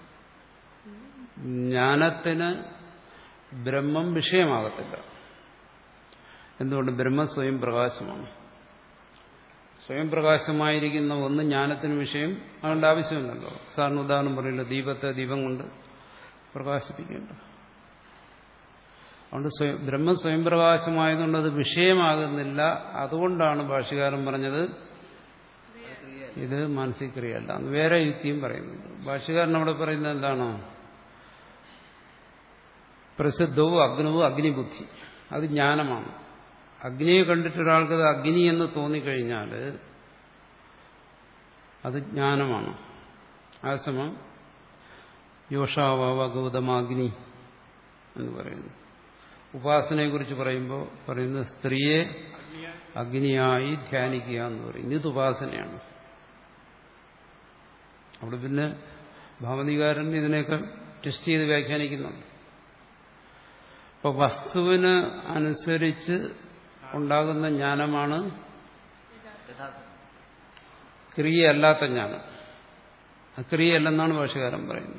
ജ്ഞാനത്തിന് ബ്രഹ്മം വിഷയമാകത്തില്ല. എന്തുകൊണ്ട്? ബ്രഹ്മം സ്വയം പ്രകാശമാണ്. സ്വയം പ്രകാശമായിരിക്കുന്ന ഒന്ന് ജ്ഞാനത്തിന് വിഷയം അതുകൊണ്ട് ആവശ്യമില്ലല്ലോ. സാറിന് ഉദാഹരണം പറയില്ല, ദീപത്തെ ദീപം കൊണ്ട് പ്രകാശിപ്പിക്കേണ്ട. അതുകൊണ്ട് സ്വയം ബ്രഹ്മം സ്വയം പ്രകാശമായതുകൊണ്ട് അത് വിഷയമാകുന്നില്ല. അതുകൊണ്ടാണ് ഭാഷ്യകാരൻ പറഞ്ഞത് ഇത് മാനസിക്രിയല്ല. വേറെ യുക്തിയും പറയുന്നുണ്ട്. ഭാഷ്യകാരൻ അവിടെ പറയുന്നത് എന്താണോ? പ്രസിദ്ധവും അഗ്നവും അഗ്നിബുദ്ധി, അത് ജ്ഞാനമാണ്. അഗ്നിയെ കണ്ടിട്ട് ഒരാൾക്ക് അത് അഗ്നി എന്ന് തോന്നിക്കഴിഞ്ഞാൽ അത് ജ്ഞാനമാണ്. ആ സമയം യോഷാവാവ ഗൗതമാഗ്നി എന്ന് പറയുന്നു. ഉപാസനയെക്കുറിച്ച് പറയുമ്പോൾ പറയുന്നത് സ്ത്രീയെ അഗ്നിയായി ധ്യാനിക്കുക എന്ന് പറയും. ഇത് ഉപാസനയാണ്. അവിടെ പിന്നെ ഭാമതികാരൻ ഇതിനെയൊക്കെ ടെസ്റ്റ് ചെയ്ത് വ്യാഖ്യാനിക്കുന്നുണ്ട്. അപ്പൊ വസ്തുവിന് അനുസരിച്ച് ഉണ്ടാകുന്ന ജ്ഞാനമാണ് ക്രിയയല്ലാത്ത ജ്ഞാനം. അക്രിയയല്ലെന്നാണ് ഭാഷ്യകാരൻ പറയുന്നത്.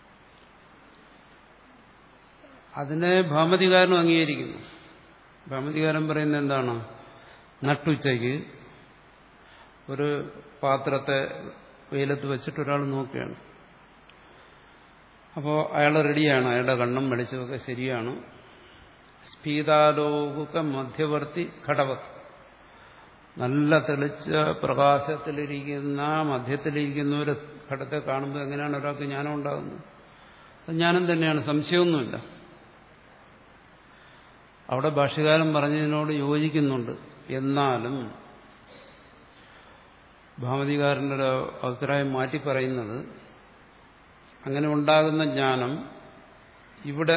അതിനെ ഭാമതികാരനും അംഗീകരിക്കുന്നു. ഭാമതികാരൻ പറയുന്നത് എന്താണ്? നട്ടുച്ചയ്ക്ക് ഒരു പാത്രത്തെ വെയിലത്ത് വെച്ചിട്ട് ഒരാൾ നോക്കുകയാണ്. അപ്പോൾ അയാൾ റെഡിയാണ്, അയാളുടെ കണ്ണും വെളിച്ചമൊക്കെ ശരിയാണ്. സ്ഫീതാലോക മധ്യവർത്തി ഘടവത്ത്, നല്ല തെളിച്ച പ്രകാശത്തിലിരിക്കുന്ന മധ്യത്തിലിരിക്കുന്ന ഒരു ഘടത്തെ കാണുമ്പോൾ എങ്ങനെയാണ് ഒരാൾക്ക് ജ്ഞാനം ഉണ്ടാകുന്നത്? അത് ജ്ഞാനം തന്നെയാണ്, സംശയമൊന്നുമില്ല. അവിടെ ഭാഷ്യകാരൻ പറഞ്ഞതിനോട് യോജിക്കുന്നുണ്ട്. എന്നാലും ഭാമതികാരൻ്റെ ഒരു അഭിപ്രായം മാറ്റി പറയുന്നത് അങ്ങനെ ഉണ്ടാകുന്ന ജ്ഞാനം ഇവിടെ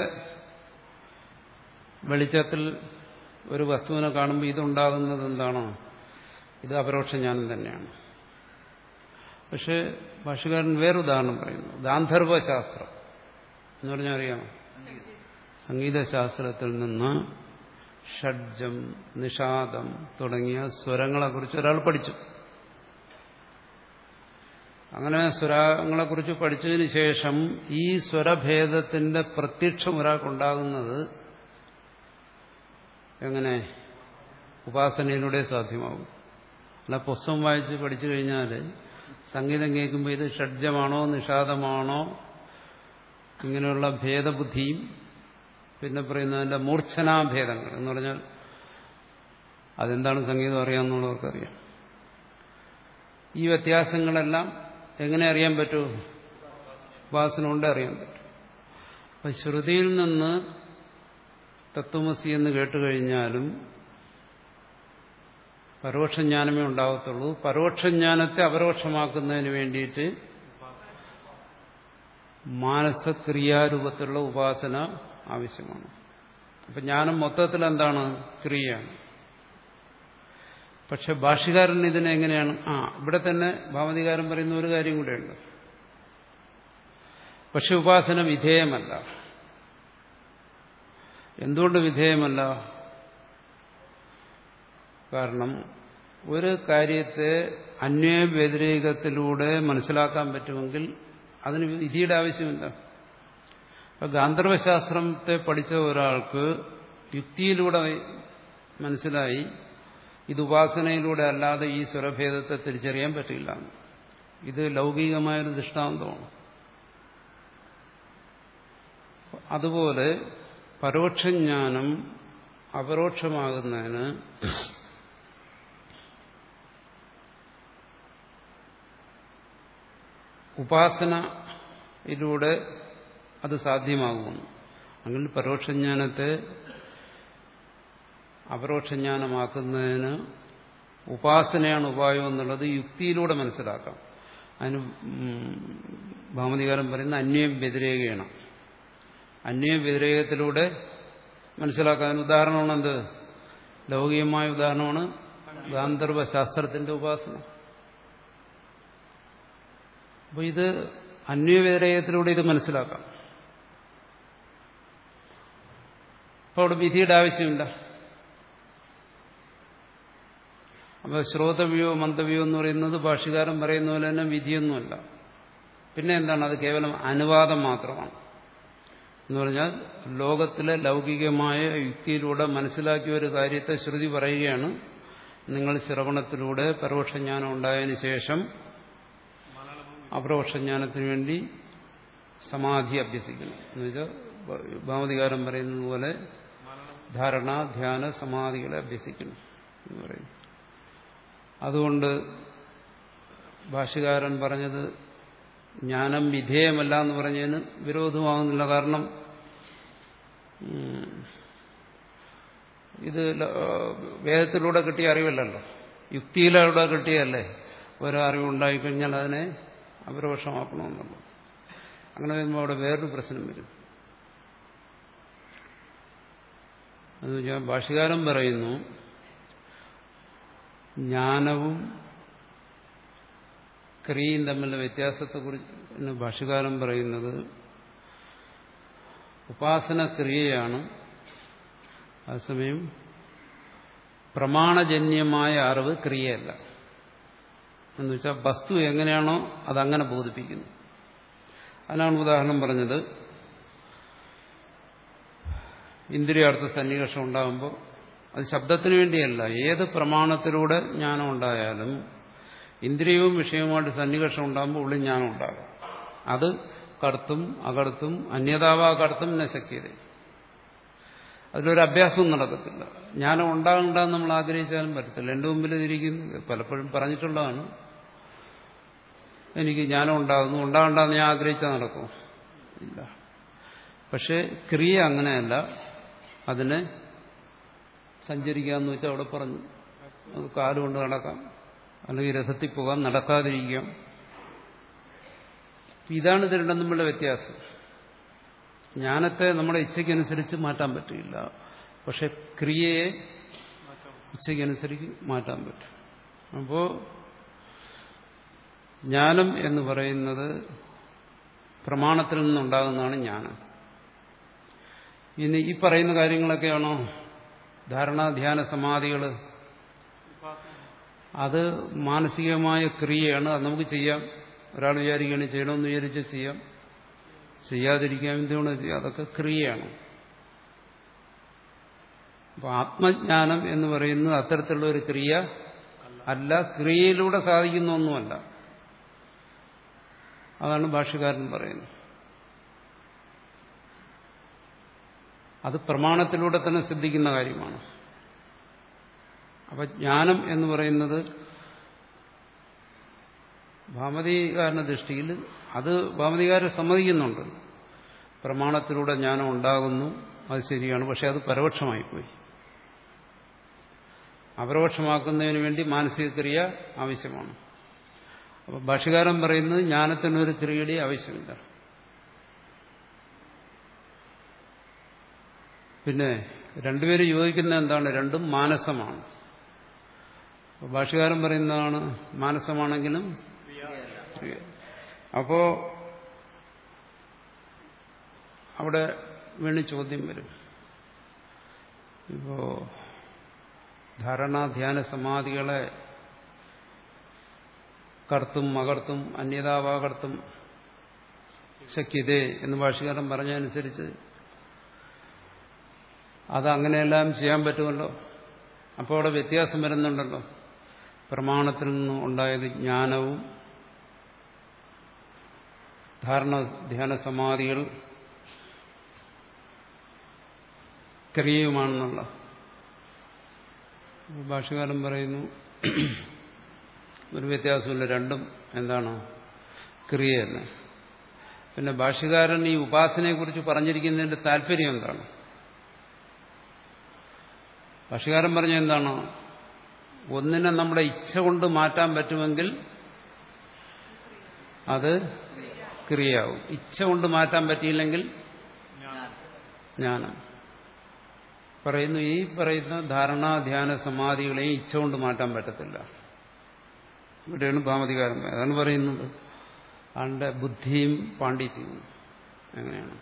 വെളിച്ചത്തിൽ ഒരു വസ്തുവിനെ കാണുമ്പോൾ ഇതുണ്ടാകുന്നത് എന്താണോ? ഇത് അപരോക്ഷജ്ഞാനം തന്നെയാണ്. പക്ഷെ ഭാഷ്യകാരൻ വേറെ ഉദാഹരണം പറയുന്നു. ഗാന്ധർവശാസ്ത്രം എന്ന് പറഞ്ഞാൽ അറിയാമോ? സംഗീതശാസ്ത്രത്തിൽ നിന്ന് ഷഡ്ജം, നിഷാദം തുടങ്ങിയ സ്വരങ്ങളെക്കുറിച്ച് ഒരാൾ പഠിച്ചു. അങ്ങനെ സ്വരങ്ങളെക്കുറിച്ച് പഠിച്ചതിന് ശേഷം ഈ സ്വരഭേദത്തിന്റെ പ്രത്യക്ഷം ഒരാൾക്കുണ്ടാകുന്നത് എങ്ങനെ? ഉപാസനയിലൂടെ സാധ്യമാകും. അല്ല പുസ്തകം വായിച്ച് പഠിച്ചു കഴിഞ്ഞാൽ സംഗീതം കേൾക്കുമ്പോൾ ഇത് ഷഡ്ജമാണോ നിഷാദമാണോ ഇങ്ങനെയുള്ള ഭേദബുദ്ധിയും പിന്നെ പറയുന്നതിന്റെ മൂർച്ഛനാഭേദങ്ങൾ എന്ന് പറഞ്ഞാൽ അതെന്താണ് സംഗീതം അറിയാമെന്നുള്ളവർക്കറിയാം. ഈ വ്യത്യാസങ്ങളെല്ലാം എങ്ങനെ അറിയാൻ പറ്റൂ? ഉപാസന കൊണ്ട് അറിയാൻ പറ്റും. അപ്പൊ ശ്രുതിയിൽ നിന്ന് തത്വമസി എന്ന് കേട്ടുകഴിഞ്ഞാലും പരോക്ഷജ്ഞാനമേ ഉണ്ടാകത്തുള്ളൂ. പരോക്ഷജ്ഞാനത്തെ അപരോക്ഷമാക്കുന്നതിന് വേണ്ടിയിട്ട് മാനസക്രിയാരൂപത്തിലുള്ള ഉപാസന ആവശ്യമാണ്. അപ്പൊ ജ്ഞാനം മൊത്തത്തിൽ എന്താണ്? ക്രിയയാണ്. പക്ഷെ ഭാഷ്യകാരൻ ഇതിനെ എങ്ങനെയാണ്? ആ ഇവിടെ തന്നെ ഭാമതികാരൻ പറയുന്ന ഒരു കാര്യം കൂടെയുണ്ട്. പക്ഷെ ഉപാസന വിധേയമല്ല. എന്തുകൊണ്ട് വിധേയമല്ല? കാരണം ഒരു കാര്യത്തെ അന്വയ വ്യതിരേകത്തിലൂടെ മനസ്സിലാക്കാൻ പറ്റുമെങ്കിൽ അതിന് വിധിയുടെ ആവശ്യമില്ല. അപ്പൊ ഗാന്ധർവശാസ്ത്രത്തെ പഠിച്ച ഒരാൾക്ക് യുക്തിയിലൂടെ മനസ്സിലായി ഇത് ഉപാസനയിലൂടെ അല്ലാതെ ഈ സ്വരഭേദത്തെ തിരിച്ചറിയാൻ പറ്റില്ല. ഇത് ലൗകികമായൊരു ദൃഷ്ടാന്തമാണ്. അതുപോലെ പരോക്ഷജ്ഞാനം അപരോക്ഷമാകുന്നതിന് ഉപാസനയിലൂടെ അത് സാധ്യമാകുന്നു. അങ്ങനെ പരോക്ഷജ്ഞാനത്തെ അപരോക്ഷജ്ഞാനമാക്കുന്നതിന് ഉപാസനയാണ് ഉപായം എന്നുള്ളത് യുക്തിയിലൂടെ മനസ്സിലാക്കാം. അതിന് ഭാമതികാരൻ പറയുന്ന അന്വയം വ്യതിരേകയാണ്. അന്വയ വ്യതിരേകത്തിലൂടെ മനസ്സിലാക്കാൻ ഉദാഹരണമാണ് എന്ത്? ലൗകികമായ ഉദാഹരണമാണ് ഗാന്ധർവശാസ്ത്രത്തിന്റെ ഉപാസന. അപ്പൊ ഇത് അന്വയ വ്യതിരേകത്തിലൂടെ ഇത് മനസ്സിലാക്കാം. അപ്പൊ അവിടെ വിധിയുടെ ആവശ്യമില്ല. അപ്പൊ ശ്രോതവ്യോ മന്തവ്യോ എന്ന് പറയുന്നത് ഭാഷ്യകാരൻ പറയുന്ന പോലെ തന്നെ വിധിയൊന്നുമല്ല. പിന്നെ എന്താണ്? അത് കേവലം അനുവാദം മാത്രമാണ്. എന്ന് പറഞ്ഞാൽ ലോകത്തിലെ ലൗകികമായ യുക്തിയിലൂടെ മനസ്സിലാക്കിയ ഒരു കാര്യത്തെ ശ്രുതി പറയുകയാണ്. നിങ്ങൾ ശ്രവണത്തിലൂടെ പരോക്ഷജ്ഞാനം ഉണ്ടായതിനു ശേഷം അപരോക്ഷജ്ഞാനത്തിന് വേണ്ടി സമാധി അഭ്യസിക്കണം. എന്നുവെച്ചാൽ ഭാമതികാരൻ പറയുന്നത് പോലെ ധാരണ, ധ്യാന, സമാധികളെ അഭ്യസിക്കണം എന്ന് പറയും. അതുകൊണ്ട് ഭാഷ്യകാരൻ പറഞ്ഞത് ജ്ഞാനം വിധേയമല്ല എന്ന് പറഞ്ഞതിന് വിരോധമാകുന്നില്ല. കാരണം ഇത് വേദത്തിലൂടെ കിട്ടിയ അറിവല്ലല്ലോ, യുക്തിയിലൂടെ കിട്ടിയല്ലേ. ഓരോ അറിവുണ്ടായിക്കഴിഞ്ഞാൽ അതിനെ അപരോക്ഷമാക്കണമെന്നുള്ളൂ. അങ്ങനെ വരുമ്പോൾ അവിടെ വേറൊരു പ്രശ്നം വരും. എന്ന് വെച്ചാൽ ഭാഷ്യകാരൻ പറയുന്നു ജ്ഞാനവും ക്രിയയും തമ്മിലുള്ള വ്യത്യാസത്തെക്കുറിച്ച് ഭാഷ്യകാരൻ പറയുന്നത് ഉപാസന ക്രിയയാണ്, അതേസമയം പ്രമാണജന്യമായ അറിവ് ക്രിയയല്ല. എന്ന് വെച്ചാൽ വസ്തു എങ്ങനെയാണോ അതങ്ങനെ ബോധിപ്പിക്കുന്നു. അതിനാണ് ഉദാഹരണം പറഞ്ഞത്. ഇന്ദ്രിയാർത്ഥ സന്നിവേഷം ഉണ്ടാകുമ്പോൾ അത് ശബ്ദത്തിന് വേണ്ടിയല്ല, ഏത് പ്രമാണത്തിലൂടെ ജ്ഞാനം ഉണ്ടായാലും ഇന്ദ്രിയവും വിഷയവുമായിട്ട് സന്നിവേഷം ഉണ്ടാകുമ്പോൾ ഉള്ളിൽ ജ്ഞാനം ഉണ്ടാകും. അത് കർത്തും അകർത്തും അന്യതാവാ കർത്തും ന ശക്യത. അതിലൊരു അഭ്യാസവും നടക്കത്തില്ല. ജ്ഞാനം ഉണ്ടാകണ്ടെന്ന് നമ്മൾ ആഗ്രഹിച്ചാലും പറ്റത്തില്ല. എൻ്റെ മുമ്പിൽ ഇരിക്കുന്നു, പലപ്പോഴും പറഞ്ഞിട്ടുള്ളതാണ്, എനിക്ക് ജ്ഞാനം ഉണ്ടാകുന്നു, ഉണ്ടാകണ്ടെന്ന് ഞാൻ ആഗ്രഹിച്ചാൽ നടക്കും ഇല്ല. പക്ഷെ ക്രിയ അങ്ങനെയല്ല. അതിനെ സഞ്ചരിക്കാമെന്ന് വെച്ചാൽ അവിടെ പറഞ്ഞു, അത് കാലുകൊണ്ട് നടക്കാം, അല്ലെങ്കിൽ രഥത്തിൽ പോകാം, നടക്കാതിരിക്കാം. ഇതാണ് ഇത് രണ്ടും തമ്മിലുള്ള വ്യത്യാസം. ജ്ഞാനത്തെ നമ്മുടെ ഇച്ഛയ്ക്കനുസരിച്ച് മാറ്റാൻ പറ്റില്ല, പക്ഷെ ക്രിയയെ ഇച്ഛയ്ക്കനുസരിച്ച് മാറ്റാൻ പറ്റും. അപ്പോ ജ്ഞാനം എന്ന് പറയുന്നത് പ്രമാണത്തിൽ നിന്നുണ്ടാകുന്നതാണ് ജ്ഞാനം. ഇനി ഈ പറയുന്ന കാര്യങ്ങളൊക്കെയാണോ ധാരണ, ധ്യാന, സമാധികൾ? അത് മാനസികമായ ക്രിയയാണ്. അത് നമുക്ക് ചെയ്യാം. ഒരാൾ വിചാരിക്കുകയാണ് ചെയ്യണമെന്ന് വിചാരിച്ച് ചെയ്യാം, ചെയ്യാതിരിക്കാം, എന്തുകൊണ്ട് ചെയ്യാം. അതൊക്കെ ക്രിയയാണ്. അപ്പോൾ ആത്മജ്ഞാനം എന്ന് പറയുന്നത് അത്തരത്തിലുള്ള ഒരു ക്രിയ അല്ല, ക്രിയയിലൂടെ സാധിക്കുന്ന ഒന്നുമല്ല. അതാണ് ഭാഷ്യകാരൻ പറയുന്നത്. അത് പ്രമാണത്തിലൂടെ തന്നെ സിദ്ധിക്കുന്ന കാര്യമാണ്. അപ്പൊ ജ്ഞാനം എന്ന് പറയുന്നത് ഭാമതികാരന്റെ ദൃഷ്ടിയിൽ അത് ഭാമതികാരൻ സമ്മതിക്കുന്നുണ്ട്. പ്രമാണത്തിലൂടെ ജ്ഞാനം ഉണ്ടാകുന്നു, അത് ശരിയാണ്. പക്ഷെ അത് പരോക്ഷമായിപ്പോയി. അപരോക്ഷമാക്കുന്നതിന് വേണ്ടി മാനസിക ക്രിയ ആവശ്യമാണ്. അപ്പോൾ ഭാഷ്യകാരൻ പറയുന്നത് ജ്ഞാനത്തിനൊരു ക്രിയയുടെ ആവശ്യമില്ല. പിന്നെ രണ്ടുപേരും യോജിക്കുന്ന എന്താണ്? രണ്ടും മാനസമാണ്. ഭാഷ്യകാരൻ പറയുന്നതാണ് മാനസമാണെങ്കിലും ക്രിയ. അപ്പോ അവിടെ വീണ്ടും ചോദ്യം വരും. ഇപ്പോ ധാരണ, ധ്യാന, സമാധികളെ കർത്തും അകർത്തും അന്യതാവാകർത്തും ശക്യതേ എന്ന് ഭാഷ്യകാരൻ പറഞ്ഞതനുസരിച്ച് അതങ്ങനെയെല്ലാം ചെയ്യാൻ പറ്റുമല്ലോ. അപ്പോൾ അവിടെ വ്യത്യാസം വരുന്നുണ്ടല്ലോ. പ്രമാണത്തിൽ നിന്നും ഉണ്ടായത് ജ്ഞാനവും ധാരണ, ധ്യാന, സമാധികൾ ക്രിയയുമാണെന്നുള്ള. ഭാഷ്യകാരൻ പറയുന്നു ഒരു വ്യത്യാസമില്ല, രണ്ടും എന്താണ്? ക്രിയ തന്നെ. പിന്നെ ഭാഷ്യകാരൻ ഈ ഉപാസനയെക്കുറിച്ച് പറഞ്ഞിരിക്കുന്നതിന്റെ താല്പര്യം എന്താണ്? ഭാഷ്യകാരൻ പറഞ്ഞ എന്താണ്? ഒന്നിനെ നമ്മുടെ ഇച്ഛ കൊണ്ട് മാറ്റാൻ പറ്റുമെങ്കിൽ അത് ക്രിയയാവും. ഇച്ഛ കൊണ്ട് മാറ്റാൻ പറ്റിയില്ലെങ്കിൽ ജ്ഞാനം. പറയുന്നു ഈ പറയുന്ന ധാരണ, ധ്യാന, സമാധികളെയും ഇച്ഛ കൊണ്ട് മാറ്റാൻ പറ്റത്തില്ല. ഇവിടെയാണ് ഭാമതികാരൻ. അതാണ് പറയുന്നത് അവന്റെ ബുദ്ധിയും പാണ്ഡിത്യവും എങ്ങനെയാണ്.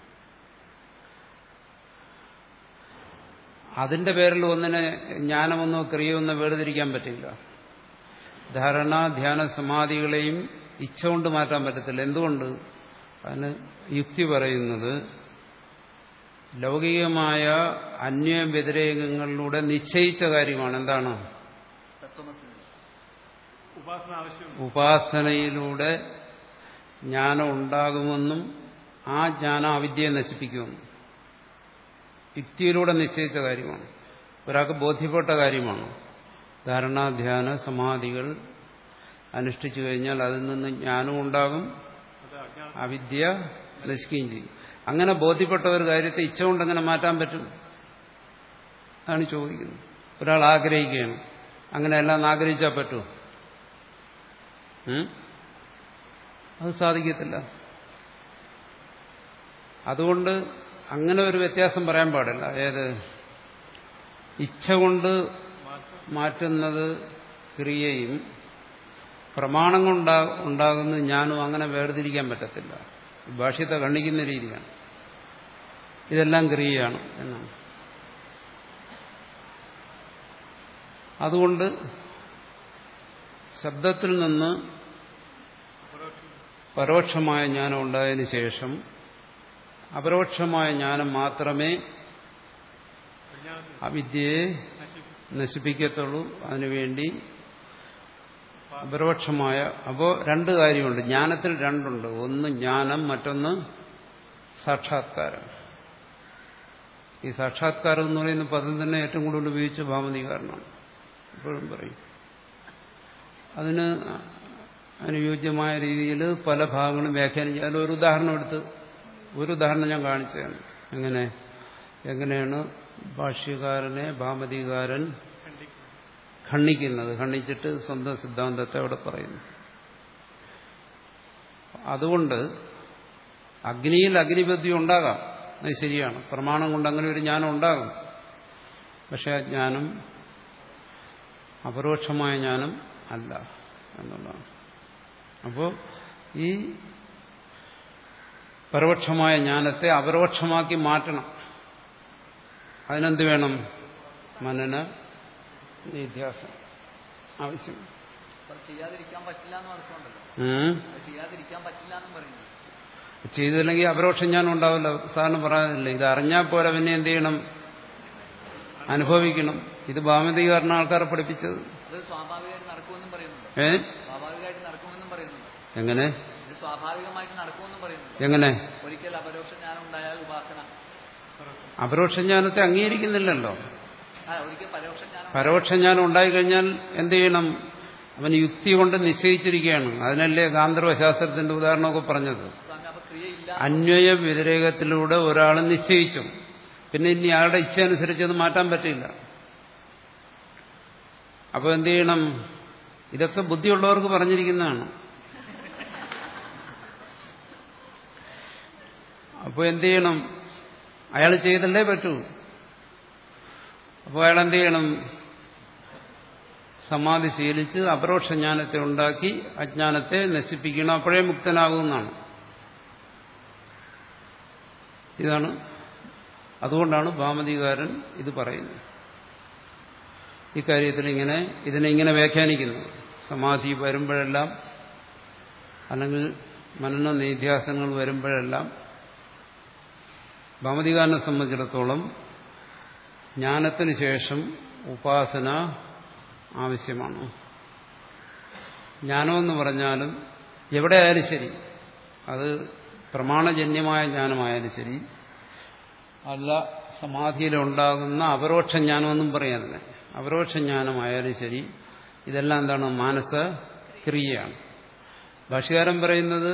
അതിന്റെ പേരിൽ ഒന്നിനെ ജ്ഞാനമെന്നോ ക്രിയയെന്നോ വേർതിരിക്കാൻ പറ്റില്ല. ധാരണ, ധ്യാന, സമാധികളെയും ഇച്ഛ കൊണ്ട് മാറ്റാൻ പറ്റത്തില്ല. എന്തുകൊണ്ട്? അതിന് യുക്തി പറയുന്നത് ലൗകികമായ അന്യ വ്യതിരേകങ്ങളിലൂടെ നിശ്ചയിച്ച കാര്യമാണ്. എന്താണ്? ഉപാസനയിലൂടെ ജ്ഞാനം ഉണ്ടാകുമെന്നും ആ ജ്ഞാനം അവിദ്യയെ നശിപ്പിക്കുമെന്നും യുക്തിയിലൂടെ നിശ്ചയിച്ച കാര്യമാണ്. ഒരാൾക്ക് ബോധ്യപ്പെട്ട കാര്യമാണ്. ധാരണ, ധ്യാന, സമാധികൾ അനുഷ്ഠിച്ചു കഴിഞ്ഞാൽ അതിൽ നിന്ന് ജ്ഞാനം ഉണ്ടാകും, അവിദ്യ നശിക്കുകയും ചെയ്യും. അങ്ങനെ ബോധ്യപ്പെട്ട ഒരു കാര്യത്തെ ഇച്ഛ കൊണ്ടെങ്ങനെ മാറ്റാൻ പറ്റും? അതാണ് ചോദിക്കുന്നത്. ഒരാൾ ആഗ്രഹിക്കുകയാണ്, അങ്ങനെയെല്ലാം ആഗ്രഹിച്ചാൽ പറ്റൂ? അത് സാധിക്കത്തില്ല. അതുകൊണ്ട് അങ്ങനെ ഒരു വ്യത്യാസം പറയാൻ പാടില്ല. ഏത്? ഇച്ഛ കൊണ്ട് മാറ്റുന്നത് ക്രിയയും പ്രമാണം കൊണ്ടാ ഉണ്ടാകുന്ന ജ്ഞാനവും അങ്ങനെ വേർതിരിക്കാൻ പറ്റത്തില്ല. ഭാഷ്യത്തെ ഖണ്ഡിക്കുന്ന രീതിയാണ്. ഇതെല്ലാം ക്രിയയാണ് എന്നാണ്. അതുകൊണ്ട് ശബ്ദത്തിൽ നിന്ന് പരോക്ഷമായ ജ്ഞാനം ഉണ്ടായതിനു ശേഷം അപരോക്ഷമായ ജ്ഞാനം മാത്രമേ അവിദ്യയെ നശിപ്പിക്കത്തുള്ളൂ. അതിനുവേണ്ടി അപരോക്ഷമായ, അപ്പോൾ രണ്ട് കാര്യമുണ്ട്. ജ്ഞാനത്തിൽ രണ്ടുണ്ട്. ഒന്ന് ജ്ഞാനം, മറ്റൊന്ന് സാക്ഷാത്കാരം. ഈ സാക്ഷാത്കാരം എന്ന് പറയുന്ന പദം തന്നെ ഏറ്റവും കൂടുതൽ ഉപയോഗിച്ച ഭാമതികാരനാണ്. എപ്പോഴും പറയും. അതിന് അനുയോജ്യമായ രീതിയിൽ പല ഭാഗങ്ങളും വ്യാഖ്യാനിച്ച് അതിൽ ഒരു ഉദാഹരണം എടുത്ത് ഒരു ഉദാഹരണം ഞാൻ കാണിച്ചതാണ്. എങ്ങനെ എങ്ങനെയാണ് ഭാഷ്യകാരനെ ഭാമതികാരൻ ഖണ്ഡിക്കുന്നത്, ഖണ്ഡിച്ചിട്ട് സ്വന്തം സിദ്ധാന്തത്തെ അവിടെ പറയുന്നു. അതുകൊണ്ട് അഗ്നിയിൽ അഗ്നിബുദ്ധി ഉണ്ടാകാം, അത് ശരിയാണ്. പ്രമാണം കൊണ്ട് അങ്ങനെ ഒരു ജ്ഞാനം ഉണ്ടാകും. പക്ഷെ ആ ജ്ഞാനം അപരോക്ഷമായ ജ്ഞാനം അല്ല എന്നുള്ളതാണ്. അപ്പോൾ ഈ പരോക്ഷമായ ജ്ഞാനത്തെ അപരോക്ഷമാക്കി മാറ്റണം. അതിനെന്ത് വേണം? മനന നിധ്യാസം ആവശ്യം. ചെയ്യാതിരിക്കാൻ പറ്റില്ല എന്ന് അർത്ഥമുണ്ടല്ലോ. ചെയ്യാതിരിക്കാൻ പറ്റില്ല എന്നും പറയുന്നു. ചെയ്തില്ലെങ്കിൽ അപരോക്ഷം ജ്ഞാനം ഉണ്ടാവില്ല. സാധാരണ പറയാനില്ല. ഇത് അറിഞ്ഞാൽ പോലെ പിന്നെ എന്ത് ചെയ്യണം? അനുഭവിക്കണം. ഇത് ഭാമതികാരന ആൾക്കാരെ പഠിപ്പിച്ചത്. സ്വാഭാവികമായിട്ട് നടക്കുമെന്നും പറയുന്നുണ്ട്. ഏ സ്വാഭാവികമായിട്ട് നടക്കുമെന്നും പറയുന്നുണ്ട്. എങ്ങനെ? ഇത് സ്വാഭാവികമായിട്ട് നടക്കുമെന്നും പറയുന്നുണ്ട്. എങ്ങനെ? ഒരിക്കൽ അപരോക്ഷ ജ്ഞാനം ഉണ്ടായാൽ ഉപാസന. അപരോക്ഷ ജ്ഞാനത്തെ അംഗീകരിക്കുന്നില്ലല്ലോ. ഒരിക്കൽ പരോക്ഷ ജ്ഞാനം പരോക്ഷ ജ്ഞാനം ഉണ്ടായിക്കഴിഞ്ഞാൽ എന്ത് ചെയ്യണം? അവൻ യുക്തി കൊണ്ട് നിശ്ചയിച്ചിരിക്കുകയാണ്. അതിനല്ലേ ഗാന്ധർവശാസ്ത്രത്തിന്റെ ഉദാഹരണമൊക്കെ പറഞ്ഞത്. അന്വയ വ്യതിരേകത്തിലൂടെ ഒരാൾ നിശ്ചയിച്ചു, പിന്നെ ഇനി അയാളുടെ ഇച്ഛ അനുസരിച്ച് അത് മാറ്റാൻ പറ്റില്ല. അപ്പോൾ എന്ത് ചെയ്യണം? ഇതൊക്കെ ബുദ്ധിയുള്ളവർക്ക് പറഞ്ഞിരിക്കുന്നതാണ്. അപ്പോൾ എന്ത് ചെയ്യണം? അയാൾ ചെയ്തല്ലേ പറ്റൂ. അപ്പോൾ അയാൾ എന്ത് ചെയ്യണം? സമാധി ശീലിച്ച് അപരോക്ഷ ജ്ഞാനത്തെ ഉണ്ടാക്കി അജ്ഞാനത്തെ നശിപ്പിക്കണം. അപ്പോഴേ മുക്തനാകുന്നതാണ്. ഇതാണ്. അതുകൊണ്ടാണ് ഭാമതികാരൻ ഇത് പറയുന്നത്. ഇക്കാര്യത്തിൽ ഇങ്ങനെ ഇതിനെ ഇങ്ങനെ വ്യാഖ്യാനിക്കുന്നു. സമാധി വരുമ്പോഴെല്ലാം അല്ലെങ്കിൽ മനന നിധ്യാസനങ്ങൾ വരുമ്പോഴെല്ലാം ഭാമതികാരനെ സംബന്ധിച്ചിടത്തോളം ജ്ഞാനത്തിന് ശേഷം ഉപാസന ആവശ്യമാണ്. ജ്ഞാനമെന്ന് പറഞ്ഞാലും എവിടെയായാലും ശരി, അത് പ്രമാണജന്യമായ ജ്ഞാനമായാലും ശരി, അല്ല സമാധിയിലുണ്ടാകുന്ന അപരോക്ഷ ജ്ഞാനമെന്നും പറയാനില്ല, അപരോക്ഷ ജ്ഞാനമായാലും ശരി, ഇതെല്ലാം എന്താണ്? മാനസ ക്രിയയാണ്. ഭാഷ്യകാരൻ പറയുന്നത്,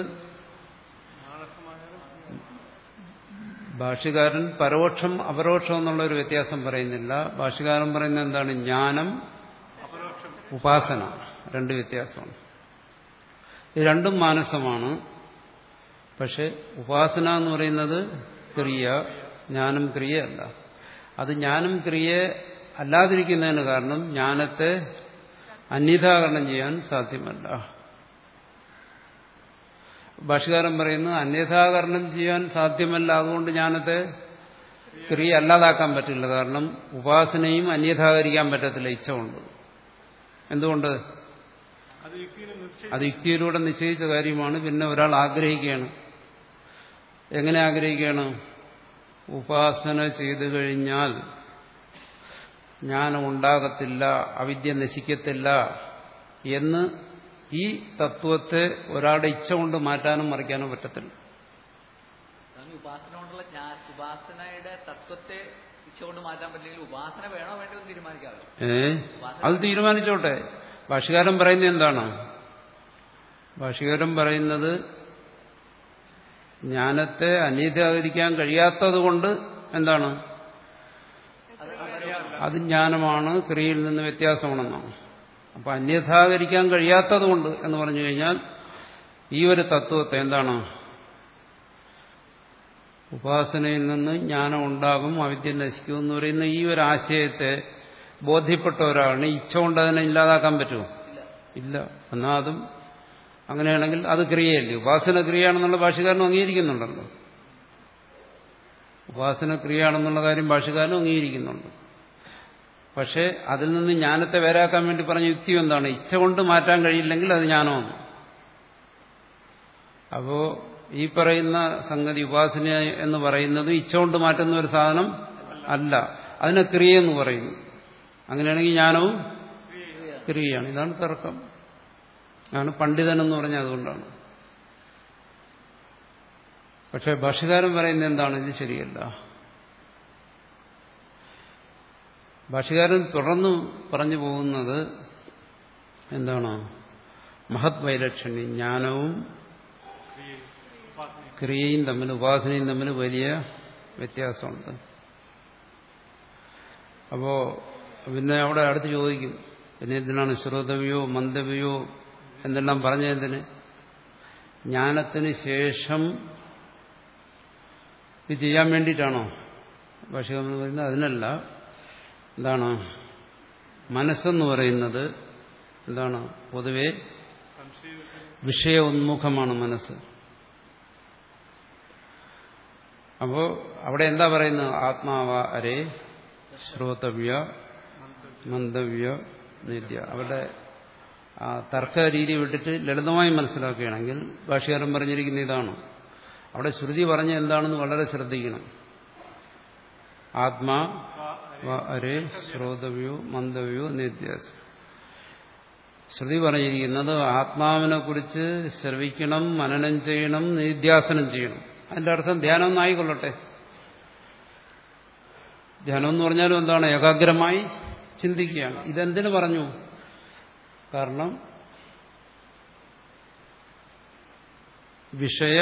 ഭാഷ്യകാരൻ പരോക്ഷം അപരോക്ഷം എന്നുള്ളൊരു വ്യത്യാസം പറയുന്നില്ല. ഭാഷ്യകാരൻ പറയുന്നത് എന്താണ്? ജ്ഞാനം, ഉപാസന, രണ്ട് വ്യത്യാസമാണ്. ഇത് രണ്ടും മാനസമാണ്. പക്ഷെ ഉപാസന എന്ന് പറയുന്നത് ക്രിയ, ജ്ഞാനം ക്രിയയല്ല. അത് ജ്ഞാനം ക്രിയ അല്ലാതിരിക്കുന്നതിന് കാരണം ജ്ഞാനത്തെ അന്യഥാകരണം ചെയ്യാൻ സാധ്യമല്ല. ഭാഷ്യകാരൻ പറയുന്നു അന്യഥാകരണം ചെയ്യാൻ സാധ്യമല്ല, അതുകൊണ്ട് ജ്ഞാനത്തെ ക്രിയ അല്ലാതാക്കാൻ പറ്റില്ല. കാരണം ഉപാസനയും അന്യഥാകരിക്കാൻ പറ്റത്തില്ല ഇച്ഛ കൊണ്ട്. എന്തുകൊണ്ട്? അത് യുക്തിയിലൂടെ നിശ്ചയിച്ച കാര്യമാണ്. പിന്നെ ഒരാൾ ആഗ്രഹിക്കുകയാണ്. എങ്ങനെ ആഗ്രഹിക്കുകയാണ്? ഉപാസന ചെയ്തു കഴിഞ്ഞാൽ ജ്ഞാനം ഉണ്ടാകത്തില്ല, അവിദ്യ നശിക്കത്തില്ല എന്ന് ഈ തത്വത്തെ ഒരാളുടെ ഇച്ഛ കൊണ്ട് മാറ്റാനും മറിക്കാനും പറ്റത്തില്ല. ഉപാസന കൊണ്ടുള്ള ഉപാസനയുടെ തത്വത്തെ ഇച്ഛ കൊണ്ട് മാറ്റാൻ പറ്റില്ലെങ്കിൽ ഉപാസന വേണോ വേണ്ടോ എന്ന് തീരുമാനിക്കാമല്ലോ. ഏ അത് തീരുമാനിച്ചോട്ടെ. ഭാഷ്യകാരൻ പറയുന്നത് എന്താണ്? ഭാഷ്യകാരൻ പറയുന്നത് ജ്ഞാനത്തെ അന്യഥാകരിക്കാൻ കഴിയാത്തത് കൊണ്ട് എന്താണ്? അത് ജ്ഞാനമാണ്, ക്രിയയിൽ നിന്ന് വ്യത്യാസമാണെന്നാണ്. അപ്പൊ അന്യഥാകരിക്കാൻ കഴിയാത്തത് കൊണ്ട് എന്ന് പറഞ്ഞു കഴിഞ്ഞാൽ ഈ ഒരു തത്വത്തെ എന്താണ്? ഉപാസനയിൽ നിന്ന് ജ്ഞാനം ഉണ്ടാകും, അവിദ്യ നശിക്കും എന്ന് പറയുന്ന ഈ ഒരു ആശയത്തെ ബോധ്യപ്പെട്ട ഒരാളിന് ഇച്ഛ കൊണ്ട് അതിനെ ഇല്ലാതാക്കാൻ പറ്റുമോ? ഇല്ല. എന്നാൽ അതും അങ്ങനെയാണെങ്കിൽ അത് ക്രിയയല്ലേ? ഉപാസന ക്രിയയാണെന്നുള്ള ഭാഷ്യകാരനും അംഗീകരിക്കുന്നുണ്ടല്ലോ. ഉപാസന ക്രിയയാണെന്നുള്ള കാര്യം ഭാഷ്യകാരനും അംഗീകരിക്കുന്നുണ്ട്. പക്ഷെ അതിൽ നിന്ന് ജ്ഞാനത്തെ വേറാക്കാൻ വേണ്ടി പറഞ്ഞ യുക്തി എന്താണ്? ഇച്ഛ കൊണ്ട് മാറ്റാൻ കഴിയില്ലെങ്കിൽ അത് ജ്ഞാനമാണ്. അപ്പോ ഈ പറയുന്ന സംഗതി ഉപാസന എന്ന് പറയുന്നത് ഇച്ഛ കൊണ്ട് മാറ്റുന്ന ഒരു സാധനം അല്ല, അതിനെ ക്രിയയെന്ന് പറയുന്നു. അങ്ങനെയാണെങ്കിൽ ജ്ഞാനവും ക്രിയയാണ്. ഇതാണ് തർക്കം. ആണ് പണ്ഡിതനെന്ന് പറഞ്ഞാൽ അതുകൊണ്ടാണ്. പക്ഷെ ഭാഷ്യകാരൻ പറയുന്നത് എന്താണ്? ഇത് ശരിയല്ല. ഭാഷ്യകാരൻ തുടർന്ന് പറഞ്ഞു പോകുന്നത് എന്താണ്? മഹത് വൈലക്ഷണ്യം, ജ്ഞാനവും ക്രിയയും തമ്മിൽ, ഉപാസനയും തമ്മിൽ വലിയ വ്യത്യാസമുണ്ട്. അപ്പോ പിന്നെ അവിടെ അടുത്ത് ചോദിക്കും, പിന്നെ എന്തിനാണ് ശ്രോതവ്യോ മന്ദവ്യോ എന്തെല്ലാം പറഞ്ഞതിന്? ജ്ഞാനത്തിന് ശേഷം ഇത് ചെയ്യാൻ വേണ്ടിയിട്ടാണോ ഭാഷ്യകാരൻ പറയുന്നത്? അതിനല്ല. എന്താണ്? മനസ്സെന്ന് പറയുന്നത് എന്താണ് പൊതുവെ വിഷയ ഉന്മുഖമാണ് മനസ്സ്. അപ്പോ അവിടെ എന്താ പറയുന്നത്? ആത്മാവ അരേ ശ്രോതവ്യ മന്തവ്യ നിത്യ. അവിടെ ആ തർക്ക രീതി വിട്ടിട്ട് ലളിതമായി മനസ്സിലാക്കുകയാണെങ്കിൽ ഭാഷ്യകാരൻ പറഞ്ഞിരിക്കുന്ന ഇതാണ്. അവിടെ ശ്രുതി പറഞ്ഞ എന്താണെന്ന് വളരെ ശ്രദ്ധിക്കണം. ആത്മാ അരേ ശ്രോതവ്യോ മന്തവ്യോ നിത്യാസ. ശ്രുതി പറഞ്ഞിരിക്കുന്നത് ആത്മാവിനെ കുറിച്ച് ശ്രവിക്കണം, മനനം ചെയ്യണം, നിധ്യാസനം ചെയ്യണം. അതിന്റെ അർത്ഥം ധ്യാനം ഒന്നായിക്കൊള്ളട്ടെ. ധ്യാനം എന്ന് പറഞ്ഞാലും എന്താണ്? ഏകാഗ്രമായി ചിന്തിക്കുകയാണ്. ഇതെന്തിനു പറഞ്ഞു? കാരണം വിഷയ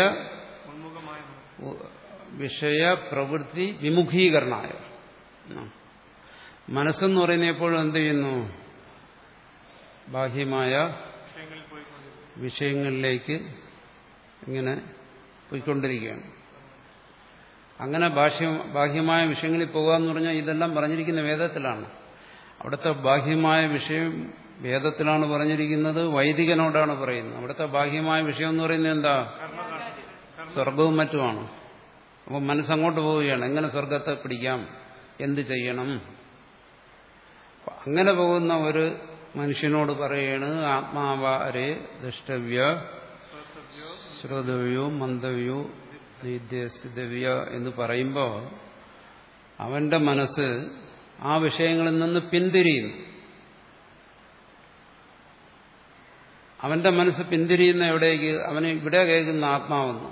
വിഷയ പ്രവൃത്തി വിമുഖീകരണമായ മനസ്സെന്ന് പറയുന്ന എപ്പോഴും എന്ത് ചെയ്യുന്നു? ബാഹ്യമായ വിഷയങ്ങളിലേക്ക് ഇങ്ങനെ പോയിക്കൊണ്ടിരിക്കുകയാണ്. അങ്ങനെ ബാഹ്യ ബാഹ്യമായ വിഷയങ്ങളിൽ പോകുക എന്ന് പറഞ്ഞാൽ ഇതെല്ലാം പറഞ്ഞിരിക്കുന്ന വേദത്തിലാണ്. അവിടുത്തെ ബാഹ്യമായ വിഷയം വേദത്തിലാണ് പറഞ്ഞിരിക്കുന്നത്, വൈദികനോടാണ് പറയുന്നത്. അവിടുത്തെ ബാഹ്യമായ വിഷയം എന്ന് പറയുന്നത് എന്താ? സ്വർഗവും മറ്റുമാണ്. അപ്പം മനസ്സങ്ങോട്ട് പോവുകയാണ്. എങ്ങനെ സ്വർഗത്തെ പിടിക്കാം, എന്ത് ചെയ്യണം? അങ്ങനെ പോകുന്ന ഒരു മനുഷ്യനോട് പറയാണ് ആത്മാവാരേ ദൃഷ്ടവ്യ ശ്രോതവ്യോ മന്തവ്യോ നിധ്യസിതവ്യ എന്ന് പറയുമ്പോൾ അവന്റെ മനസ്സ് ആ വിഷയങ്ങളിൽ നിന്ന് പിന്തിരിയുന്നു. അവന്റെ മനസ്സ് പിന്തിരിയുന്ന എവിടേക്ക്? അവന് ഇവിടെ കേൾക്കുന്ന ആത്മാവെന്നു.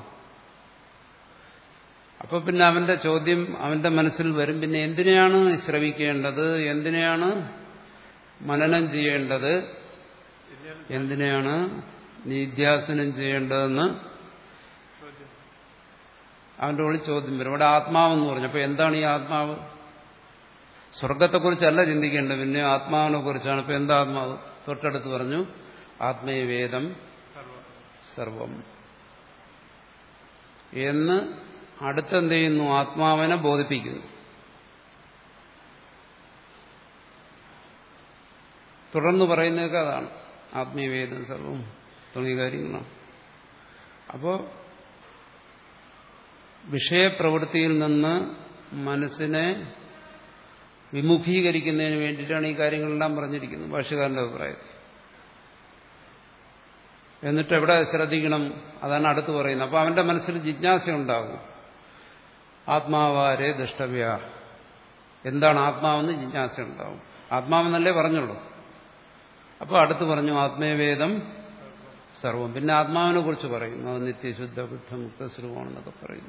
അപ്പൊ പിന്നെ അവന്റെ ചോദ്യം അവന്റെ മനസ്സിൽ വരും, പിന്നെ എന്തിനെയാണ് ശ്രവിക്കേണ്ടത്, എന്തിനെയാണ് മനനം ചെയ്യേണ്ടത്, എന്തിനെയാണ് നിധ്യാസനം ചെയ്യേണ്ടതെന്ന് അവന്റെ ഉള്ളിൽ ചോദ്യം വരും. ഇവിടെ ആത്മാവെന്ന് പറഞ്ഞു. അപ്പൊ എന്താണ് ഈ ആത്മാവ്? സ്വർഗത്തെക്കുറിച്ചല്ല ചിന്തിക്കേണ്ടത്, പിന്നെ ആത്മാവിനെ കുറിച്ചാണ്. ഇപ്പൊ എന്താ ആത്മാവ്? തൊട്ടടുത്ത് പറഞ്ഞു ആത്മേവേദം സർവം എന്ന്. അടുത്തെന്ത് ചെയ്യുന്നു? ആത്മാവിനെ ബോധിപ്പിക്കുന്നു. തുടർന്ന് പറയുന്നതൊക്കെ അതാണ്. ആത്മീയവേദം സർവം തുടങ്ങിയ കാര്യങ്ങളാണ്. അപ്പോ വിഷയപ്രവൃത്തിയിൽ നിന്ന് മനസ്സിനെ വിമുഖീകരിക്കുന്നതിന് വേണ്ടിയിട്ടാണ് ഈ കാര്യങ്ങളെല്ലാം പറഞ്ഞിരിക്കുന്നത് ഭാഷ്യകാരന്റെ അഭിപ്രായത്തിൽ. എന്നിട്ട് എവിടെ ശ്രദ്ധിക്കണം? അതാണ് അടുത്ത് പറയുന്നത്. അപ്പൊ അവന്റെ മനസ്സിൽ ജിജ്ഞാസ ഉണ്ടാകും. ആത്മാവാരേ ദൃഷ്ടവ്യ, എന്താണ് ആത്മാവെന്ന് ജിജ്ഞാസ ഉണ്ടാവും. ആത്മാവെന്നല്ലേ പറഞ്ഞുള്ളൂ. അപ്പോൾ അടുത്ത് പറഞ്ഞു ആത്മേവേദം സർവം. പിന്നെ ആത്മാവിനെ കുറിച്ച് പറയും, അത് നിത്യശുദ്ധ ബുദ്ധ മുക്തസ്വരൂപമാണെന്നൊക്കെ പറയുന്നു.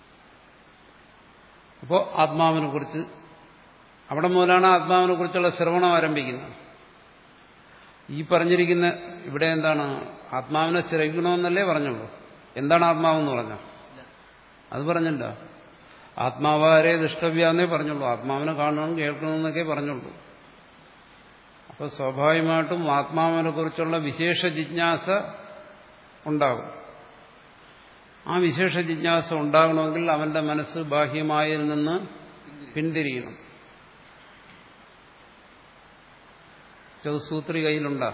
അപ്പോൾ ആത്മാവിനെ കുറിച്ച് അവിടെ മുതലാണ് ആത്മാവിനെ കുറിച്ചുള്ള ശ്രവണം ആരംഭിക്കുന്നത്. ഈ പറഞ്ഞിരിക്കുന്ന ഇവിടെ എന്താണ്? ആത്മാവിനെ ശ്രവിക്കണമെന്നല്ലേ പറഞ്ഞുള്ളൂ. എന്താണ് ആത്മാവെന്ന് പറഞ്ഞോ? അത് പറഞ്ഞില്ല. ആത്മാവാരേ ദൃഷ്ടവ്യ എന്നേ പറഞ്ഞുള്ളൂ. ആത്മാവിനെ കാണണം, കേൾക്കണമെന്നൊക്കെ പറഞ്ഞുള്ളൂ. അപ്പോൾ സ്വാഭാവികമായിട്ടും ആത്മാവിനെ കുറിച്ചുള്ള വിശേഷ ജിജ്ഞാസ ഉണ്ടാകും. ആ വിശേഷ ജിജ്ഞാസ ഉണ്ടാകണമെങ്കിൽ അവന്റെ മനസ്സ് ബാഹ്യമായതിൽ നിന്ന് പിന്തിരിയണം. ചൗസൂത്രി കയ്യിലുണ്ടാ?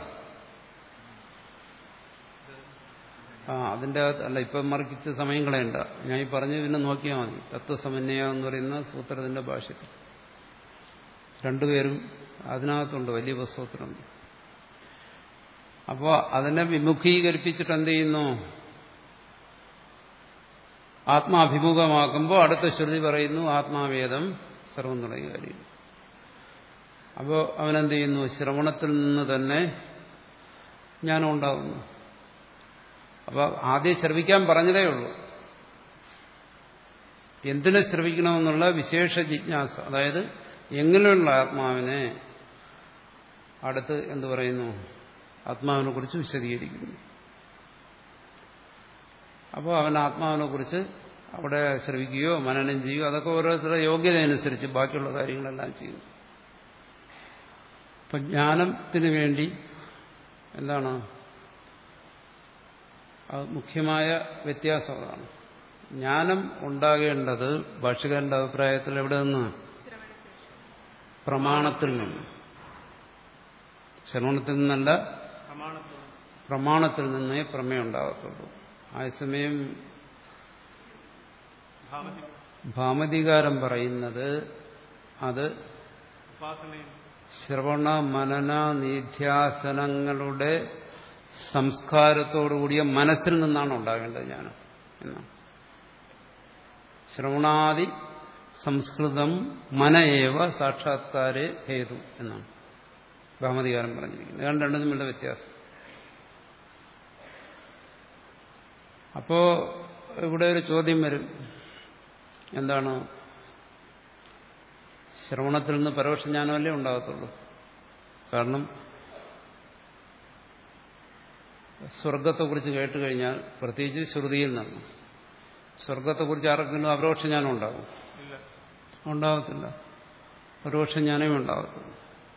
ആ അതിന്റെ അല്ല, ഇപ്പം മറിച്ച് സമയം കളയണ്ട. ഞാൻ ഈ പറഞ്ഞു പിന്നെ നോക്കിയാൽ മതി. തത്വസമന്വയ എന്ന് പറയുന്ന സൂത്രത്തിന്റെ ഭാഷ്യത്തിൽ രണ്ടുപേരും അതിനകത്തുണ്ട്, വലിയ പുസ്തകത്തിലുണ്ട്. അപ്പോൾ അതിനെ വിമുഖീകരിപ്പിച്ചിട്ട് എന്ത് ചെയ്യുന്നു? ആത്മാഭിമുഖമാക്കുമ്പോൾ അടുത്ത ശ്രുതി പറയുന്നു ആത്മാവേദം സർവം തുടങ്ങിയ കാര്യം. അപ്പോൾ അവനെന്ത് ചെയ്യുന്നു? ശ്രവണത്തിൽ നിന്ന് തന്നെ ജ്ഞാനം ഉണ്ടാകുന്നു. അപ്പോൾ ആദ്യം ശ്രവിക്കാൻ പറഞ്ഞതേ ഉള്ളൂ. എന്തിനെ ശ്രവിക്കണമെന്നുള്ള വിശേഷ ജിജ്ഞാസ, അതായത് എങ്ങനെയുള്ള ആത്മാവിനെ അടുത്ത് എന്ത് പറയുന്നു? ആത്മാവിനെ കുറിച്ച് വിശദീകരിക്കുന്നു. അപ്പോൾ അവൻ ആത്മാവിനെ കുറിച്ച് അവിടെ ശ്രവിക്കുകയോ മനനം ചെയ്യുകയോ അതൊക്കെ ഓരോരുത്തരുടെ യോഗ്യത അനുസരിച്ച് ബാക്കിയുള്ള കാര്യങ്ങളെല്ലാം ചെയ്യുന്നു. അപ്പം ജ്ഞാനത്തിന് വേണ്ടി എന്താണ് അത് മുഖ്യമായ വ്യത്യാസം അതാണ്. ജ്ഞാനം ഉണ്ടാകേണ്ടത് ഭാഷ്യകാരന്റെ അഭിപ്രായത്തിൽ എവിടെ നിന്ന്? പ്രമാണത്തിൽ നിന്ന്. ശ്രവണത്തിൽ നിന്നല്ല പ്രമാണത്തിൽ നിന്നേ പ്രമേയം ഉണ്ടാകത്തുള്ളൂ. അതേസമയം ഭാമതികാരം പറയുന്നത് അത് ശ്രവണ മനന നിധ്യാസനങ്ങളുടെ സംസ്കാരത്തോടുകൂടിയ മനസ്സിൽ നിന്നാണ് ഉണ്ടാകേണ്ടത് ജ്ഞാനം എന്നാണ്. ശ്രവണാദി സംസ്കൃതം മനയേവ സാക്ഷാത്കാരേ ഹേതു എന്നാണ് ഭാമതികാരം പറഞ്ഞിരിക്കുന്നത്. ഇതാണ് രണ്ടും തമ്മിലുള്ള വ്യത്യാസം. അപ്പോ ഇവിടെ ഒരു ചോദ്യം വരും, എന്താണ്? ശ്രവണത്തിൽ നിന്ന് പരോക്ഷജ്ഞാനമല്ലേ ഉണ്ടാകത്തുള്ളൂ. കാരണം സ്വർഗത്തെക്കുറിച്ച് കേട്ട് കഴിഞ്ഞാൽ, പ്രത്യേകിച്ച് ശ്രുതിയിൽ നിന്ന് സ്വർഗത്തെക്കുറിച്ച് ആർക്കെങ്കിലും അപരോക്ഷജ്ഞാനം ഉണ്ടാകും? ഉണ്ടാകത്തില്ല. പരോക്ഷജ്ഞാനമേ ഉണ്ടാകത്തുള്ളൂ.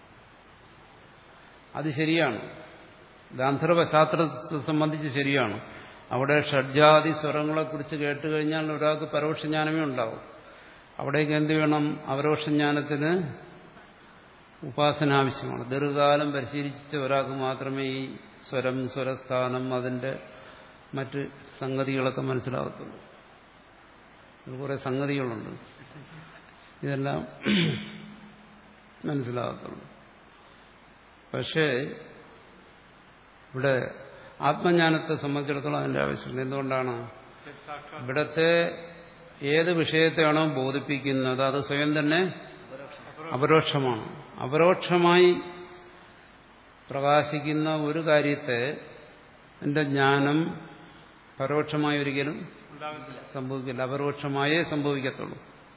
അത് ശരിയാണ്. ഗാന്ധർവ ശാസ്ത്രത്തെ സംബന്ധിച്ച് ശരിയാണ്. അവിടെ ഷഡ്ജാതി സ്വരങ്ങളെക്കുറിച്ച് കേട്ടുകഴിഞ്ഞാൽ ഒരാൾക്ക് പരോക്ഷജ്ഞാനമേ ഉണ്ടാവും. അവിടേക്ക് എന്ത് വേണം? അപരോക്ഷജ്ഞാനത്തിന് ഉപാസന ആവശ്യമാണ്. ദീർഘകാലം പരിശീലിച്ച ഒരാൾക്ക് മാത്രമേ ഈ സ്വരം, സ്വരസ്ഥാനം, അതിന്റെ മറ്റ് സംഗതികളൊക്കെ മനസ്സിലാകത്തുള്ളൂ. കുറെ സംഗതികളുണ്ട്, ഇതെല്ലാം മനസ്സിലാകത്തുള്ളൂ. പക്ഷേ ഇവിടെ ആത്മജ്ഞാനത്തെ സംബന്ധിച്ചിടത്തോളം അതിന്റെ ആവശ്യമുണ്ട്. എന്തുകൊണ്ടാണ്? ഇവിടത്തെ ഏത് വിഷയത്തെയാണോ ബോധിപ്പിക്കുന്നത് അത് സ്വയം തന്നെ അപരോക്ഷമാണ്. അപരോക്ഷമായി പ്രകാശിക്കുന്ന ഒരു കാര്യത്തെ എന്റെ ജ്ഞാനം പരോക്ഷമായി ഒരിക്കലും സംഭവിക്കില്ല. അപരോക്ഷമായേ സംഭവിക്കത്തുള്ളൂ.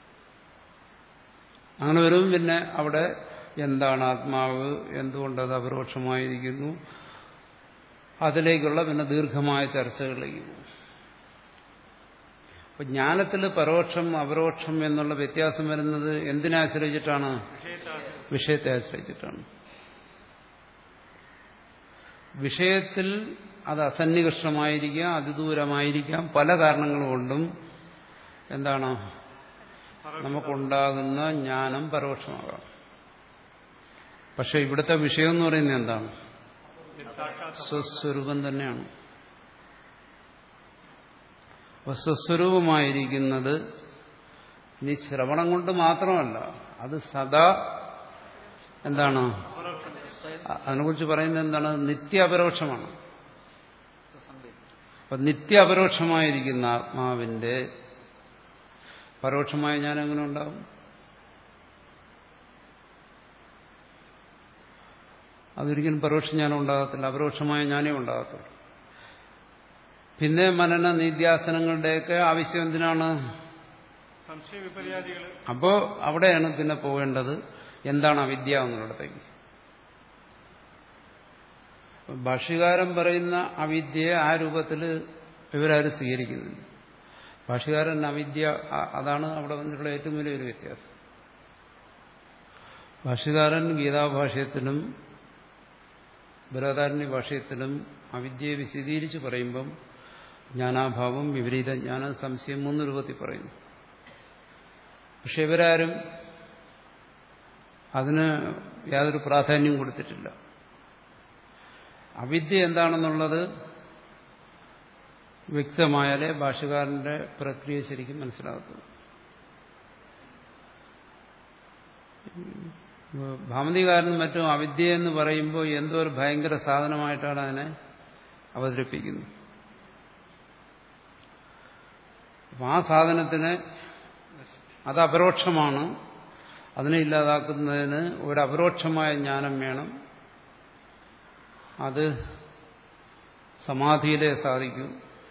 അങ്ങനെ വരും. പിന്നെ അവിടെ എന്താണ് ആത്മാവ്, എന്തുകൊണ്ടത് അപരോക്ഷമായിരിക്കുന്നു, അതിലേക്കുള്ള പിന്നെ ദീർഘമായ ചർച്ചകളിലേക്ക് പോകും. അപ്പൊ ജ്ഞാനത്തിൽ പരോക്ഷം അപരോക്ഷം എന്നുള്ള വ്യത്യാസം വരുന്നത് എന്തിനെ ആശ്രയിച്ചിട്ടാണ്? വിഷയത്തെ ആശ്രയിച്ചിട്ടാണ്. വിഷയത്തിൽ അത് അസന്നികൃഷ്ടമായിരിക്കാം, അതിദൂരമായിരിക്കാം, പല കാരണങ്ങൾ കൊണ്ടും എന്താണ് നമുക്കുണ്ടാകുന്ന ജ്ഞാനം പരോക്ഷമാകാം. പക്ഷെ ഇവിടുത്തെ വിഷയം എന്ന് പറയുന്നത് എന്താണ്? സ്വസ്വരൂപം തന്നെയാണ്. അപ്പൊ സ്വസ്വരൂപമായിരിക്കുന്നത് ഇനി ശ്രവണം കൊണ്ട് മാത്രമല്ല, അത് സദാ എന്താണ്? അതിനെക്കുറിച്ച് പറയുന്നത് എന്താണ്? നിത്യ അപരോക്ഷമാണ്. അപ്പൊ നിത്യ അപരോക്ഷമായിരിക്കുന്ന ആത്മാവിന്റെ പരോക്ഷമായ ജ്ഞാനം എങ്ങനെ ഉണ്ടാവും? അതൊരിക്കലും പരോക്ഷജ്ഞാനം ഉണ്ടാകത്തില്ല. അപരോക്ഷമായ ജ്ഞാനേ ഉണ്ടാകത്തുള്ളൂ. പിന്നെ മനന നിധ്യാസനങ്ങളുടെയൊക്കെ ആവശ്യം എന്തിനാണ്? അപ്പോ അവിടെയാണ് പിന്നെ പോകേണ്ടത്. എന്താണ് അവിദ്യ എന്നുള്ളിടത്തേക്ക്. ഭാഷ്യകാരൻ പറയുന്ന അവിദ്യയെ ആ രൂപത്തിൽ ഇവരാരും സ്വീകരിക്കുന്നില്ല. ഭാഷ്യകാരൻ അവിദ്യ, അതാണ് അവിടെ വന്നിട്ടുള്ള ഏറ്റവും വലിയൊരു വ്യത്യാസം. ഭാഷ്യകാരൻ ഗീതാഭാഷ്യത്തിലും ബൃഹദാരണ്യ ഭാഷ്യത്തിലും അവിദ്യയെ വിശദീകരിച്ച് പറയുമ്പം ജ്ഞാനാഭാവം, വിപരീത ജ്ഞാനം, സംശയം മൂന്ന് രൂപത്തിൽ പറയുന്നു. പക്ഷെ ഇവരാരും അതിന് യാതൊരു പ്രാധാന്യം കൊടുത്തിട്ടില്ല. അവിദ്യ എന്താണെന്നുള്ളത് വ്യക്തമായാലേ ഭാഷ്യകാരന്റെ പ്രക്രിയ ശരിക്കും മനസ്സിലാകത്തുള്ളൂ. ഭാമതികാരനും മറ്റും അവിദ്യ എന്ന് പറയുമ്പോൾ എന്തോ ഒരു ഭയങ്കര സാധനമായിട്ടാണ് അതിനെ അവതരിപ്പിക്കുന്നത്. അപ്പം ആ സാധനത്തിന് അത് അപരോക്ഷമാണ്. അതിനെ ഇല്ലാതാക്കുന്നതിന് ഒരു അപരോക്ഷമായ ജ്ഞാനം വേണം. അത് സമാധിയിലേ സാധിക്കൂ.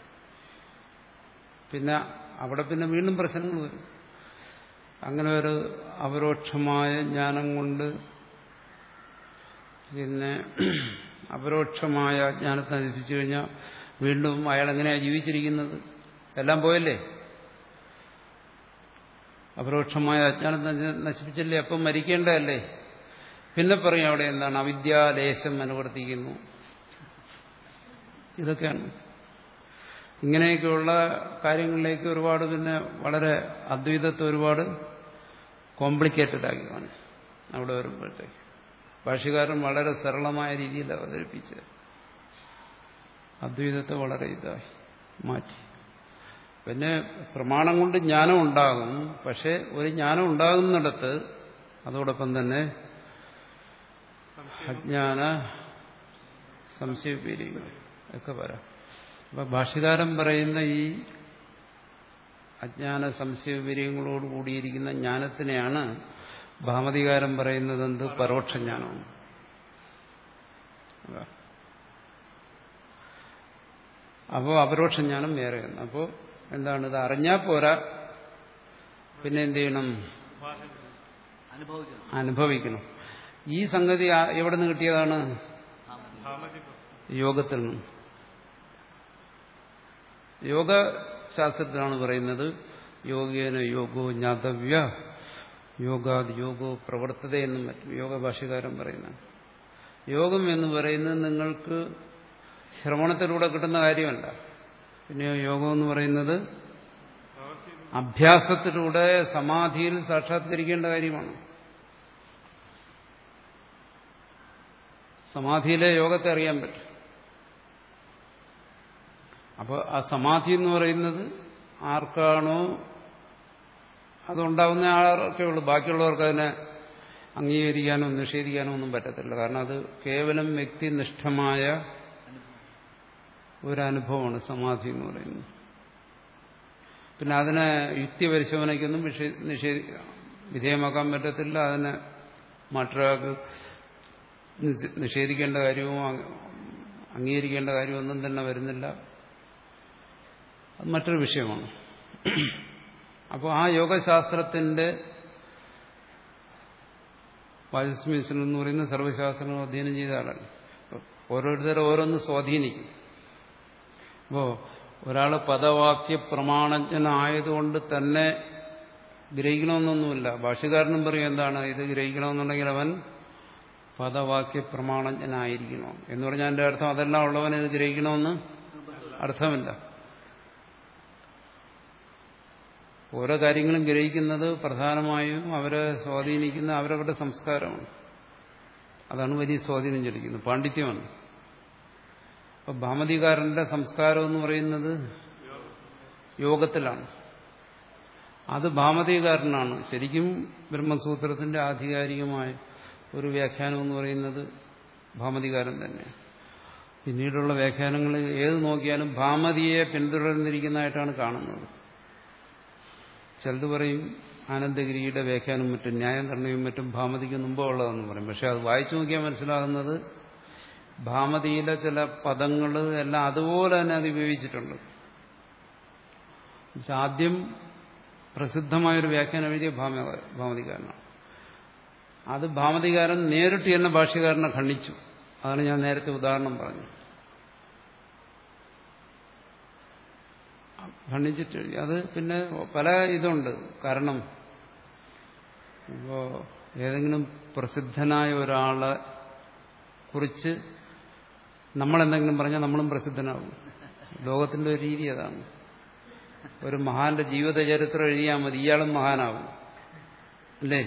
പിന്നെ അവിടെ പിന്നെ വീണ്ടും പ്രശ്നങ്ങൾ വരും. അങ്ങനെ ഒരു അപരോക്ഷമായ ജ്ഞാനം കൊണ്ട് പിന്നെ അപരോക്ഷമായ ജ്ഞാനത്തെ നശിപ്പിച്ചു കഴിഞ്ഞാൽ വീണ്ടും അയാൾ എങ്ങനെയാണ് ജീവിച്ചിരിക്കുന്നത്? എല്ലാം പോയല്ലേ? അപരോക്ഷമായ അജ്ഞാനത്തെ നശിപ്പിച്ചല്ലേ? അപ്പം മരിക്കേണ്ടതല്ലേ? പിന്നെ പറയും അവിടെ എന്താണ്? അവിദ്യാലേശം അനുവർത്തിക്കുന്നു. ഇതൊക്കെയാണ്. ഇങ്ങനെയൊക്കെയുള്ള കാര്യങ്ങളിലേക്ക് ഒരുപാട് പിന്നെ വളരെ അദ്വൈതത്തെ ഒരുപാട് കോംപ്ലിക്കേറ്റഡ് ആക്കി കാണും അവിടെ വരുമ്പോഴത്തേക്ക്. ഭാഷ്യകാരൻ വളരെ സരളമായ രീതിയിൽ അവതരിപ്പിച്ച് അദ്വൈതത്തെ വളരെ ഇതായി മാറ്റി. പിന്നെ പ്രമാണം കൊണ്ട് ജ്ഞാനം ഉണ്ടാകും. പക്ഷെ ഒരു ജ്ഞാനം ഉണ്ടാകുന്നിടത്ത് അതോടൊപ്പം തന്നെ അജ്ഞാന സംശയപീരികൾ ഒക്കെ വരാം. അപ്പൊ ഭാഷ്യകാരൻ പറയുന്ന ഈ അജ്ഞാന സംശയപീര്യങ്ങളോട് കൂടിയിരിക്കുന്ന ജ്ഞാനത്തിനെയാണ് ഭാമതികാരൻ പറയുന്നത് എന്ത് പരോക്ഷജ്ഞാനം. അപ്പോൾ അപരോക്ഷജ്ഞാനം വേറെയാണ്. അപ്പോൾ എന്താണ് ഇത് അറിഞ്ഞാൽ പോരാ, പിന്നെ എന്ത് ചെയ്യണം? അനുഭവിക്കണം. ഈ സംഗതി എവിടെ നിന്ന് കിട്ടിയതാണ്? യോഗത്തിൽ നിന്നും. യോഗശാസ്ത്രത്തിലാണ് പറയുന്നത് യോഗേന യോഗോ ജ്ഞാതവ്യ യോഗാദ് യോഗോ പ്രവർത്തത എന്നും മറ്റും യോഗ ഭാഷ്യകാരൻ പറയുന്നത്. യോഗം എന്ന് പറയുന്നത് നിങ്ങൾക്ക് ശ്രവണത്തിലൂടെ കിട്ടുന്ന കാര്യമല്ല. പിന്നെ യോഗം എന്ന് പറയുന്നത് അഭ്യാസത്തിലൂടെ സമാധിയിൽ സാക്ഷാത്കരിക്കേണ്ട കാര്യമാണ്. സമാധിയിലെ യോഗത്തെ അറിയാൻ പറ്റും. അപ്പോൾ ആ സമാധി എന്ന് പറയുന്നത് ആർക്കാണോ അതുണ്ടാവുന്ന ആളൊക്കെ ഉള്ളൂ. ബാക്കിയുള്ളവർക്ക് അതിനെ അംഗീകരിക്കാനോ നിഷേധിക്കാനോ ഒന്നും പറ്റത്തില്ല. കാരണം അത് കേവലം വ്യക്തിനിഷ്ഠമായ ഒരനുഭവമാണ് സമാധി എന്ന് പറയുന്നത്. പിന്നെ അതിനെ യുക്തി പരിശോധനയ്ക്കൊന്നും നിഷേധി വിധേയമാക്കാൻ പറ്റത്തില്ല. അതിനെ മറ്റൊരാൾക്ക് നിഷേധിക്കേണ്ട കാര്യവും അംഗീകരിക്കേണ്ട കാര്യമൊന്നും തന്നെ വരുന്നില്ല. അത് മറ്റൊരു വിഷയമാണ്. അപ്പോൾ ആ യോഗശാസ്ത്രത്തിന്റെ വാചസ്മിശ്രൻ എന്ന് പറയുന്ന സർവ്വശാസ്ത്രങ്ങൾ അധ്യയനം ചെയ്ത ആളാണ്. ഓരോരുത്തരും ഓരോന്ന് സ്വാധീനിക്കും. അപ്പോൾ ഒരാൾ പദവാക്യ പ്രമാണജ്ഞനായതുകൊണ്ട് തന്നെ ഗ്രഹിക്കണമെന്നൊന്നുമില്ല. ഭാഷ്യകാരനും പറയും എന്താണ് ഇത് ഗ്രഹിക്കണമെന്നുണ്ടെങ്കിൽ അവൻ പദവാക്യ പ്രമാണജ്ഞനായിരിക്കണം എന്ന് പറഞ്ഞാൽ എൻ്റെ അർത്ഥം അതെല്ലാം ഉള്ളവൻ ഇത് ഗ്രഹിക്കണമെന്ന് അർത്ഥമില്ല. ഓരോ കാര്യങ്ങളും ഗ്രഹിക്കുന്നത് പ്രധാനമായും അവരെ സ്വാധീനിക്കുന്ന അവരവരുടെ സംസ്കാരമാണ്. അതാണ് വലിയ സ്വാധീനം ചെലുത്തുന്നത്, പാണ്ഡിത്യമാണ്. അപ്പൊ ഭാമതികാരന്റെ സംസ്കാരം എന്ന് പറയുന്നത് യോഗത്തിലാണ്. അത് ഭാമതികാരനാണ്. ശരിക്കും ബ്രഹ്മസൂത്രത്തിന്റെ ആധികാരികമായ ഒരു വ്യാഖ്യാനം എന്ന് പറയുന്നത് ഭാമതികാരൻ തന്നെ. പിന്നീടുള്ള വ്യാഖ്യാനങ്ങൾ ഏത് നോക്കിയാലും ഭാമതിയെ പിന്തുടർന്നിരിക്കുന്നതായിട്ടാണ് കാണുന്നത്. ചിലത് പറയും ആനന്ദഗിരിയുടെ വ്യാഖ്യാനം മറ്റും ന്യായനിർണ്ണയവും മറ്റും ഭാമതിക്ക് മുമ്പ് ഉള്ളതെന്ന് പറയും. പക്ഷെ അത് വായിച്ചു നോക്കിയാൽ മനസ്സിലാകുന്നത് ഭാമതിയിലെ ചില പദങ്ങൾ എല്ലാം അതുപോലെ തന്നെ അത് ഉപയോഗിച്ചിട്ടുണ്ട്. പക്ഷെ ആദ്യം പ്രസിദ്ധമായൊരു വ്യാഖ്യാനം എഴുതിയ ഭാമതികാരനാണ്. അത് ഭാമതികാരൻ നേരിട്ട് തന്നെ ഭാഷ്യകാരനെ ഖണ്ഡിച്ചു. അതാണ് ഞാൻ നേരത്തെ ഉദാഹരണം പറഞ്ഞു. ഖണ്ഡിച്ചിട്ട് അത് പിന്നെ പല ഇതുണ്ട്. കാരണം ഇപ്പോൾ ഏതെങ്കിലും പ്രസിദ്ധനായ ഒരാളെ കുറിച്ച് നമ്മളെന്തെങ്കിലും പറഞ്ഞാൽ നമ്മളും പ്രസിദ്ധനാകും. ലോകത്തിന്റെ ഒരു രീതി അതാണ്. ഒരു മഹാന്റെ ജീവിതചരിത്രം എഴുതിയാൽ മതി, ഇയാളും മഹാനാകും, അല്ലേ?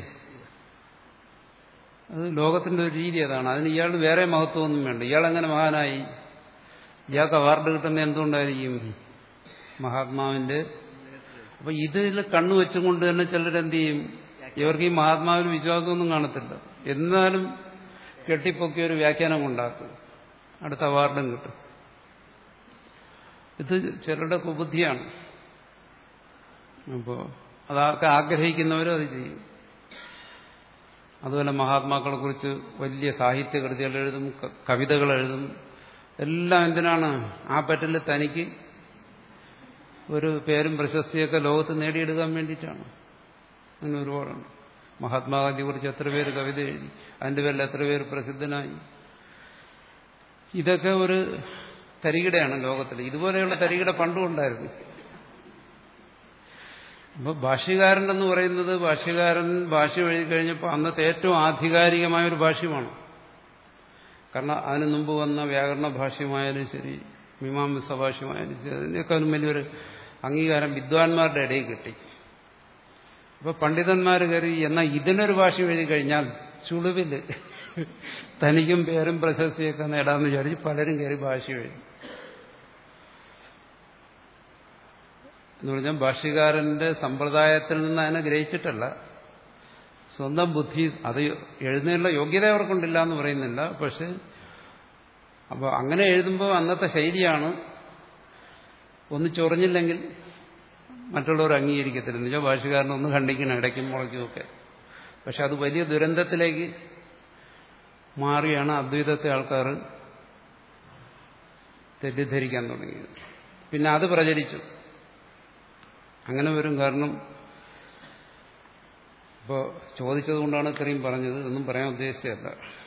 അത് ലോകത്തിന്റെ ഒരു രീതി അതാണ്. അതിന് ഇയാൾ വേറെ മഹത്വമൊന്നും വേണ്ട. ഇയാളെങ്ങനെ മഹാനായി? ഇയാൾക്ക് അവാർഡ് കിട്ടുന്ന എന്തുകൊണ്ടായിരിക്കും? മഹാത്മാവിന്റെ. അപ്പൊ ഇതിൽ കണ്ണുവെച്ചുകൊണ്ട് തന്നെ ചിലരെന്ത് ചെയ്യും? ഇവർക്ക് ഈ മഹാത്മാവിന് വിശ്വാസമൊന്നും കാണത്തില്ല, എന്നാലും കെട്ടിപ്പൊക്കി ഒരു വ്യാഖ്യാനം ഉണ്ടാക്കും, അടുത്ത അവാർഡും കിട്ടും. ഇത് ചിലരുടെ കുബുദ്ധിയാണ്. അപ്പോൾ അതൊക്കെ ആഗ്രഹിക്കുന്നവരും അത് ചെയ്യും. അതുപോലെ മഹാത്മാക്കളെ കുറിച്ച് വലിയ സാഹിത്യ കൃതികൾ എഴുതും, കവിതകൾ എഴുതും. എല്ലാം എന്തിനാണ്? ആ പറ്റിൽ തനിക്ക് ഒരു പേരും പ്രശസ്തിയൊക്കെ ലോകത്ത് നേടിയെടുക്കാൻ വേണ്ടിയിട്ടാണ്. അങ്ങനെ ഒരുപാടുണ്ട്. മഹാത്മാഗാന്ധിയെ കുറിച്ച് എത്ര പേര് കവിത എഴുതി, അതിന്റെ പേരിൽ എത്ര പേര് പ്രസിദ്ധനായി. ഇതൊക്കെ ഒരു തരികിടയാണ് ലോകത്തിൽ. ഇതുപോലെയുള്ള തരികിട പണ്ടും ഉണ്ടായിരുന്നു. അപ്പൊ ഭാഷ്യകാരൻ എന്ന് പറയുന്നത്, ഭാഷ്യകാരൻ ഭാഷ്യം എഴുതി കഴിഞ്ഞപ്പോൾ അന്നത്തെ ഏറ്റവും ആധികാരികമായ ഒരു ഭാഷ്യമാണ്. കാരണം അതിനു മുമ്പ് വന്ന വ്യാകരണ ഭാഷ്യമായാലും ശരി, മീമാംസ ഭാഷ്യമായാലും ശരി, അതിനേക്കാളും വലിയൊരു അംഗീകാരം വിദ്വാൻമാരുടെ ഇടയിൽ കിട്ടി. അപ്പൊ പണ്ഡിതന്മാർ കയറി എന്നാൽ ഇതിനൊരു ഭാഷ്യം എഴുതി കഴിഞ്ഞാൽ ചുളിവില് തനിക്കും പേരും പ്രശസ്തിയൊക്കെ നേടാമെന്ന് വിചാരിച്ച് പലരും കയറി ഭാഷ എഴുതി. എന്ന് പറഞ്ഞാൽ ഭാഷ്യകാരന്റെ സമ്പ്രദായത്തിൽ നിന്ന് അതിനെ ഗ്രഹിച്ചിട്ടല്ല, സ്വന്തം ബുദ്ധി, അത് എഴുതുന്നതിനുള്ള യോഗ്യത അവർക്കുണ്ടില്ല എന്ന് പറയുന്നില്ല. പക്ഷെ അപ്പോൾ അങ്ങനെ എഴുതുമ്പോൾ അന്നത്തെ ശൈലിയാണ്, ഒന്ന് ചൊറിഞ്ഞില്ലെങ്കിൽ മറ്റുള്ളവർ അംഗീകരിക്കത്തില്ല. എന്ന് വെച്ചാൽ ഭാഷ്യകാരനൊന്ന് ഖണ്ഡിക്കണം ഇടയ്ക്കും മുളയ്ക്കുമൊക്കെ. പക്ഷെ അത് വലിയ ദുരന്തത്തിലേക്ക് മാറിയാണ് അദ്വൈതത്തെ ആൾക്കാർ തെറ്റിദ്ധരിക്കാൻ തുടങ്ങിയത്. പിന്നെ അത് പ്രചരിച്ചു. അങ്ങനെ വരും. കാരണം ഇപ്പോൾ ചോദിച്ചത് കൊണ്ടാണ് ഇത്രയും പറഞ്ഞത്, ഒന്നും പറയാൻ ഉദ്ദേശിച്ചതല്ല.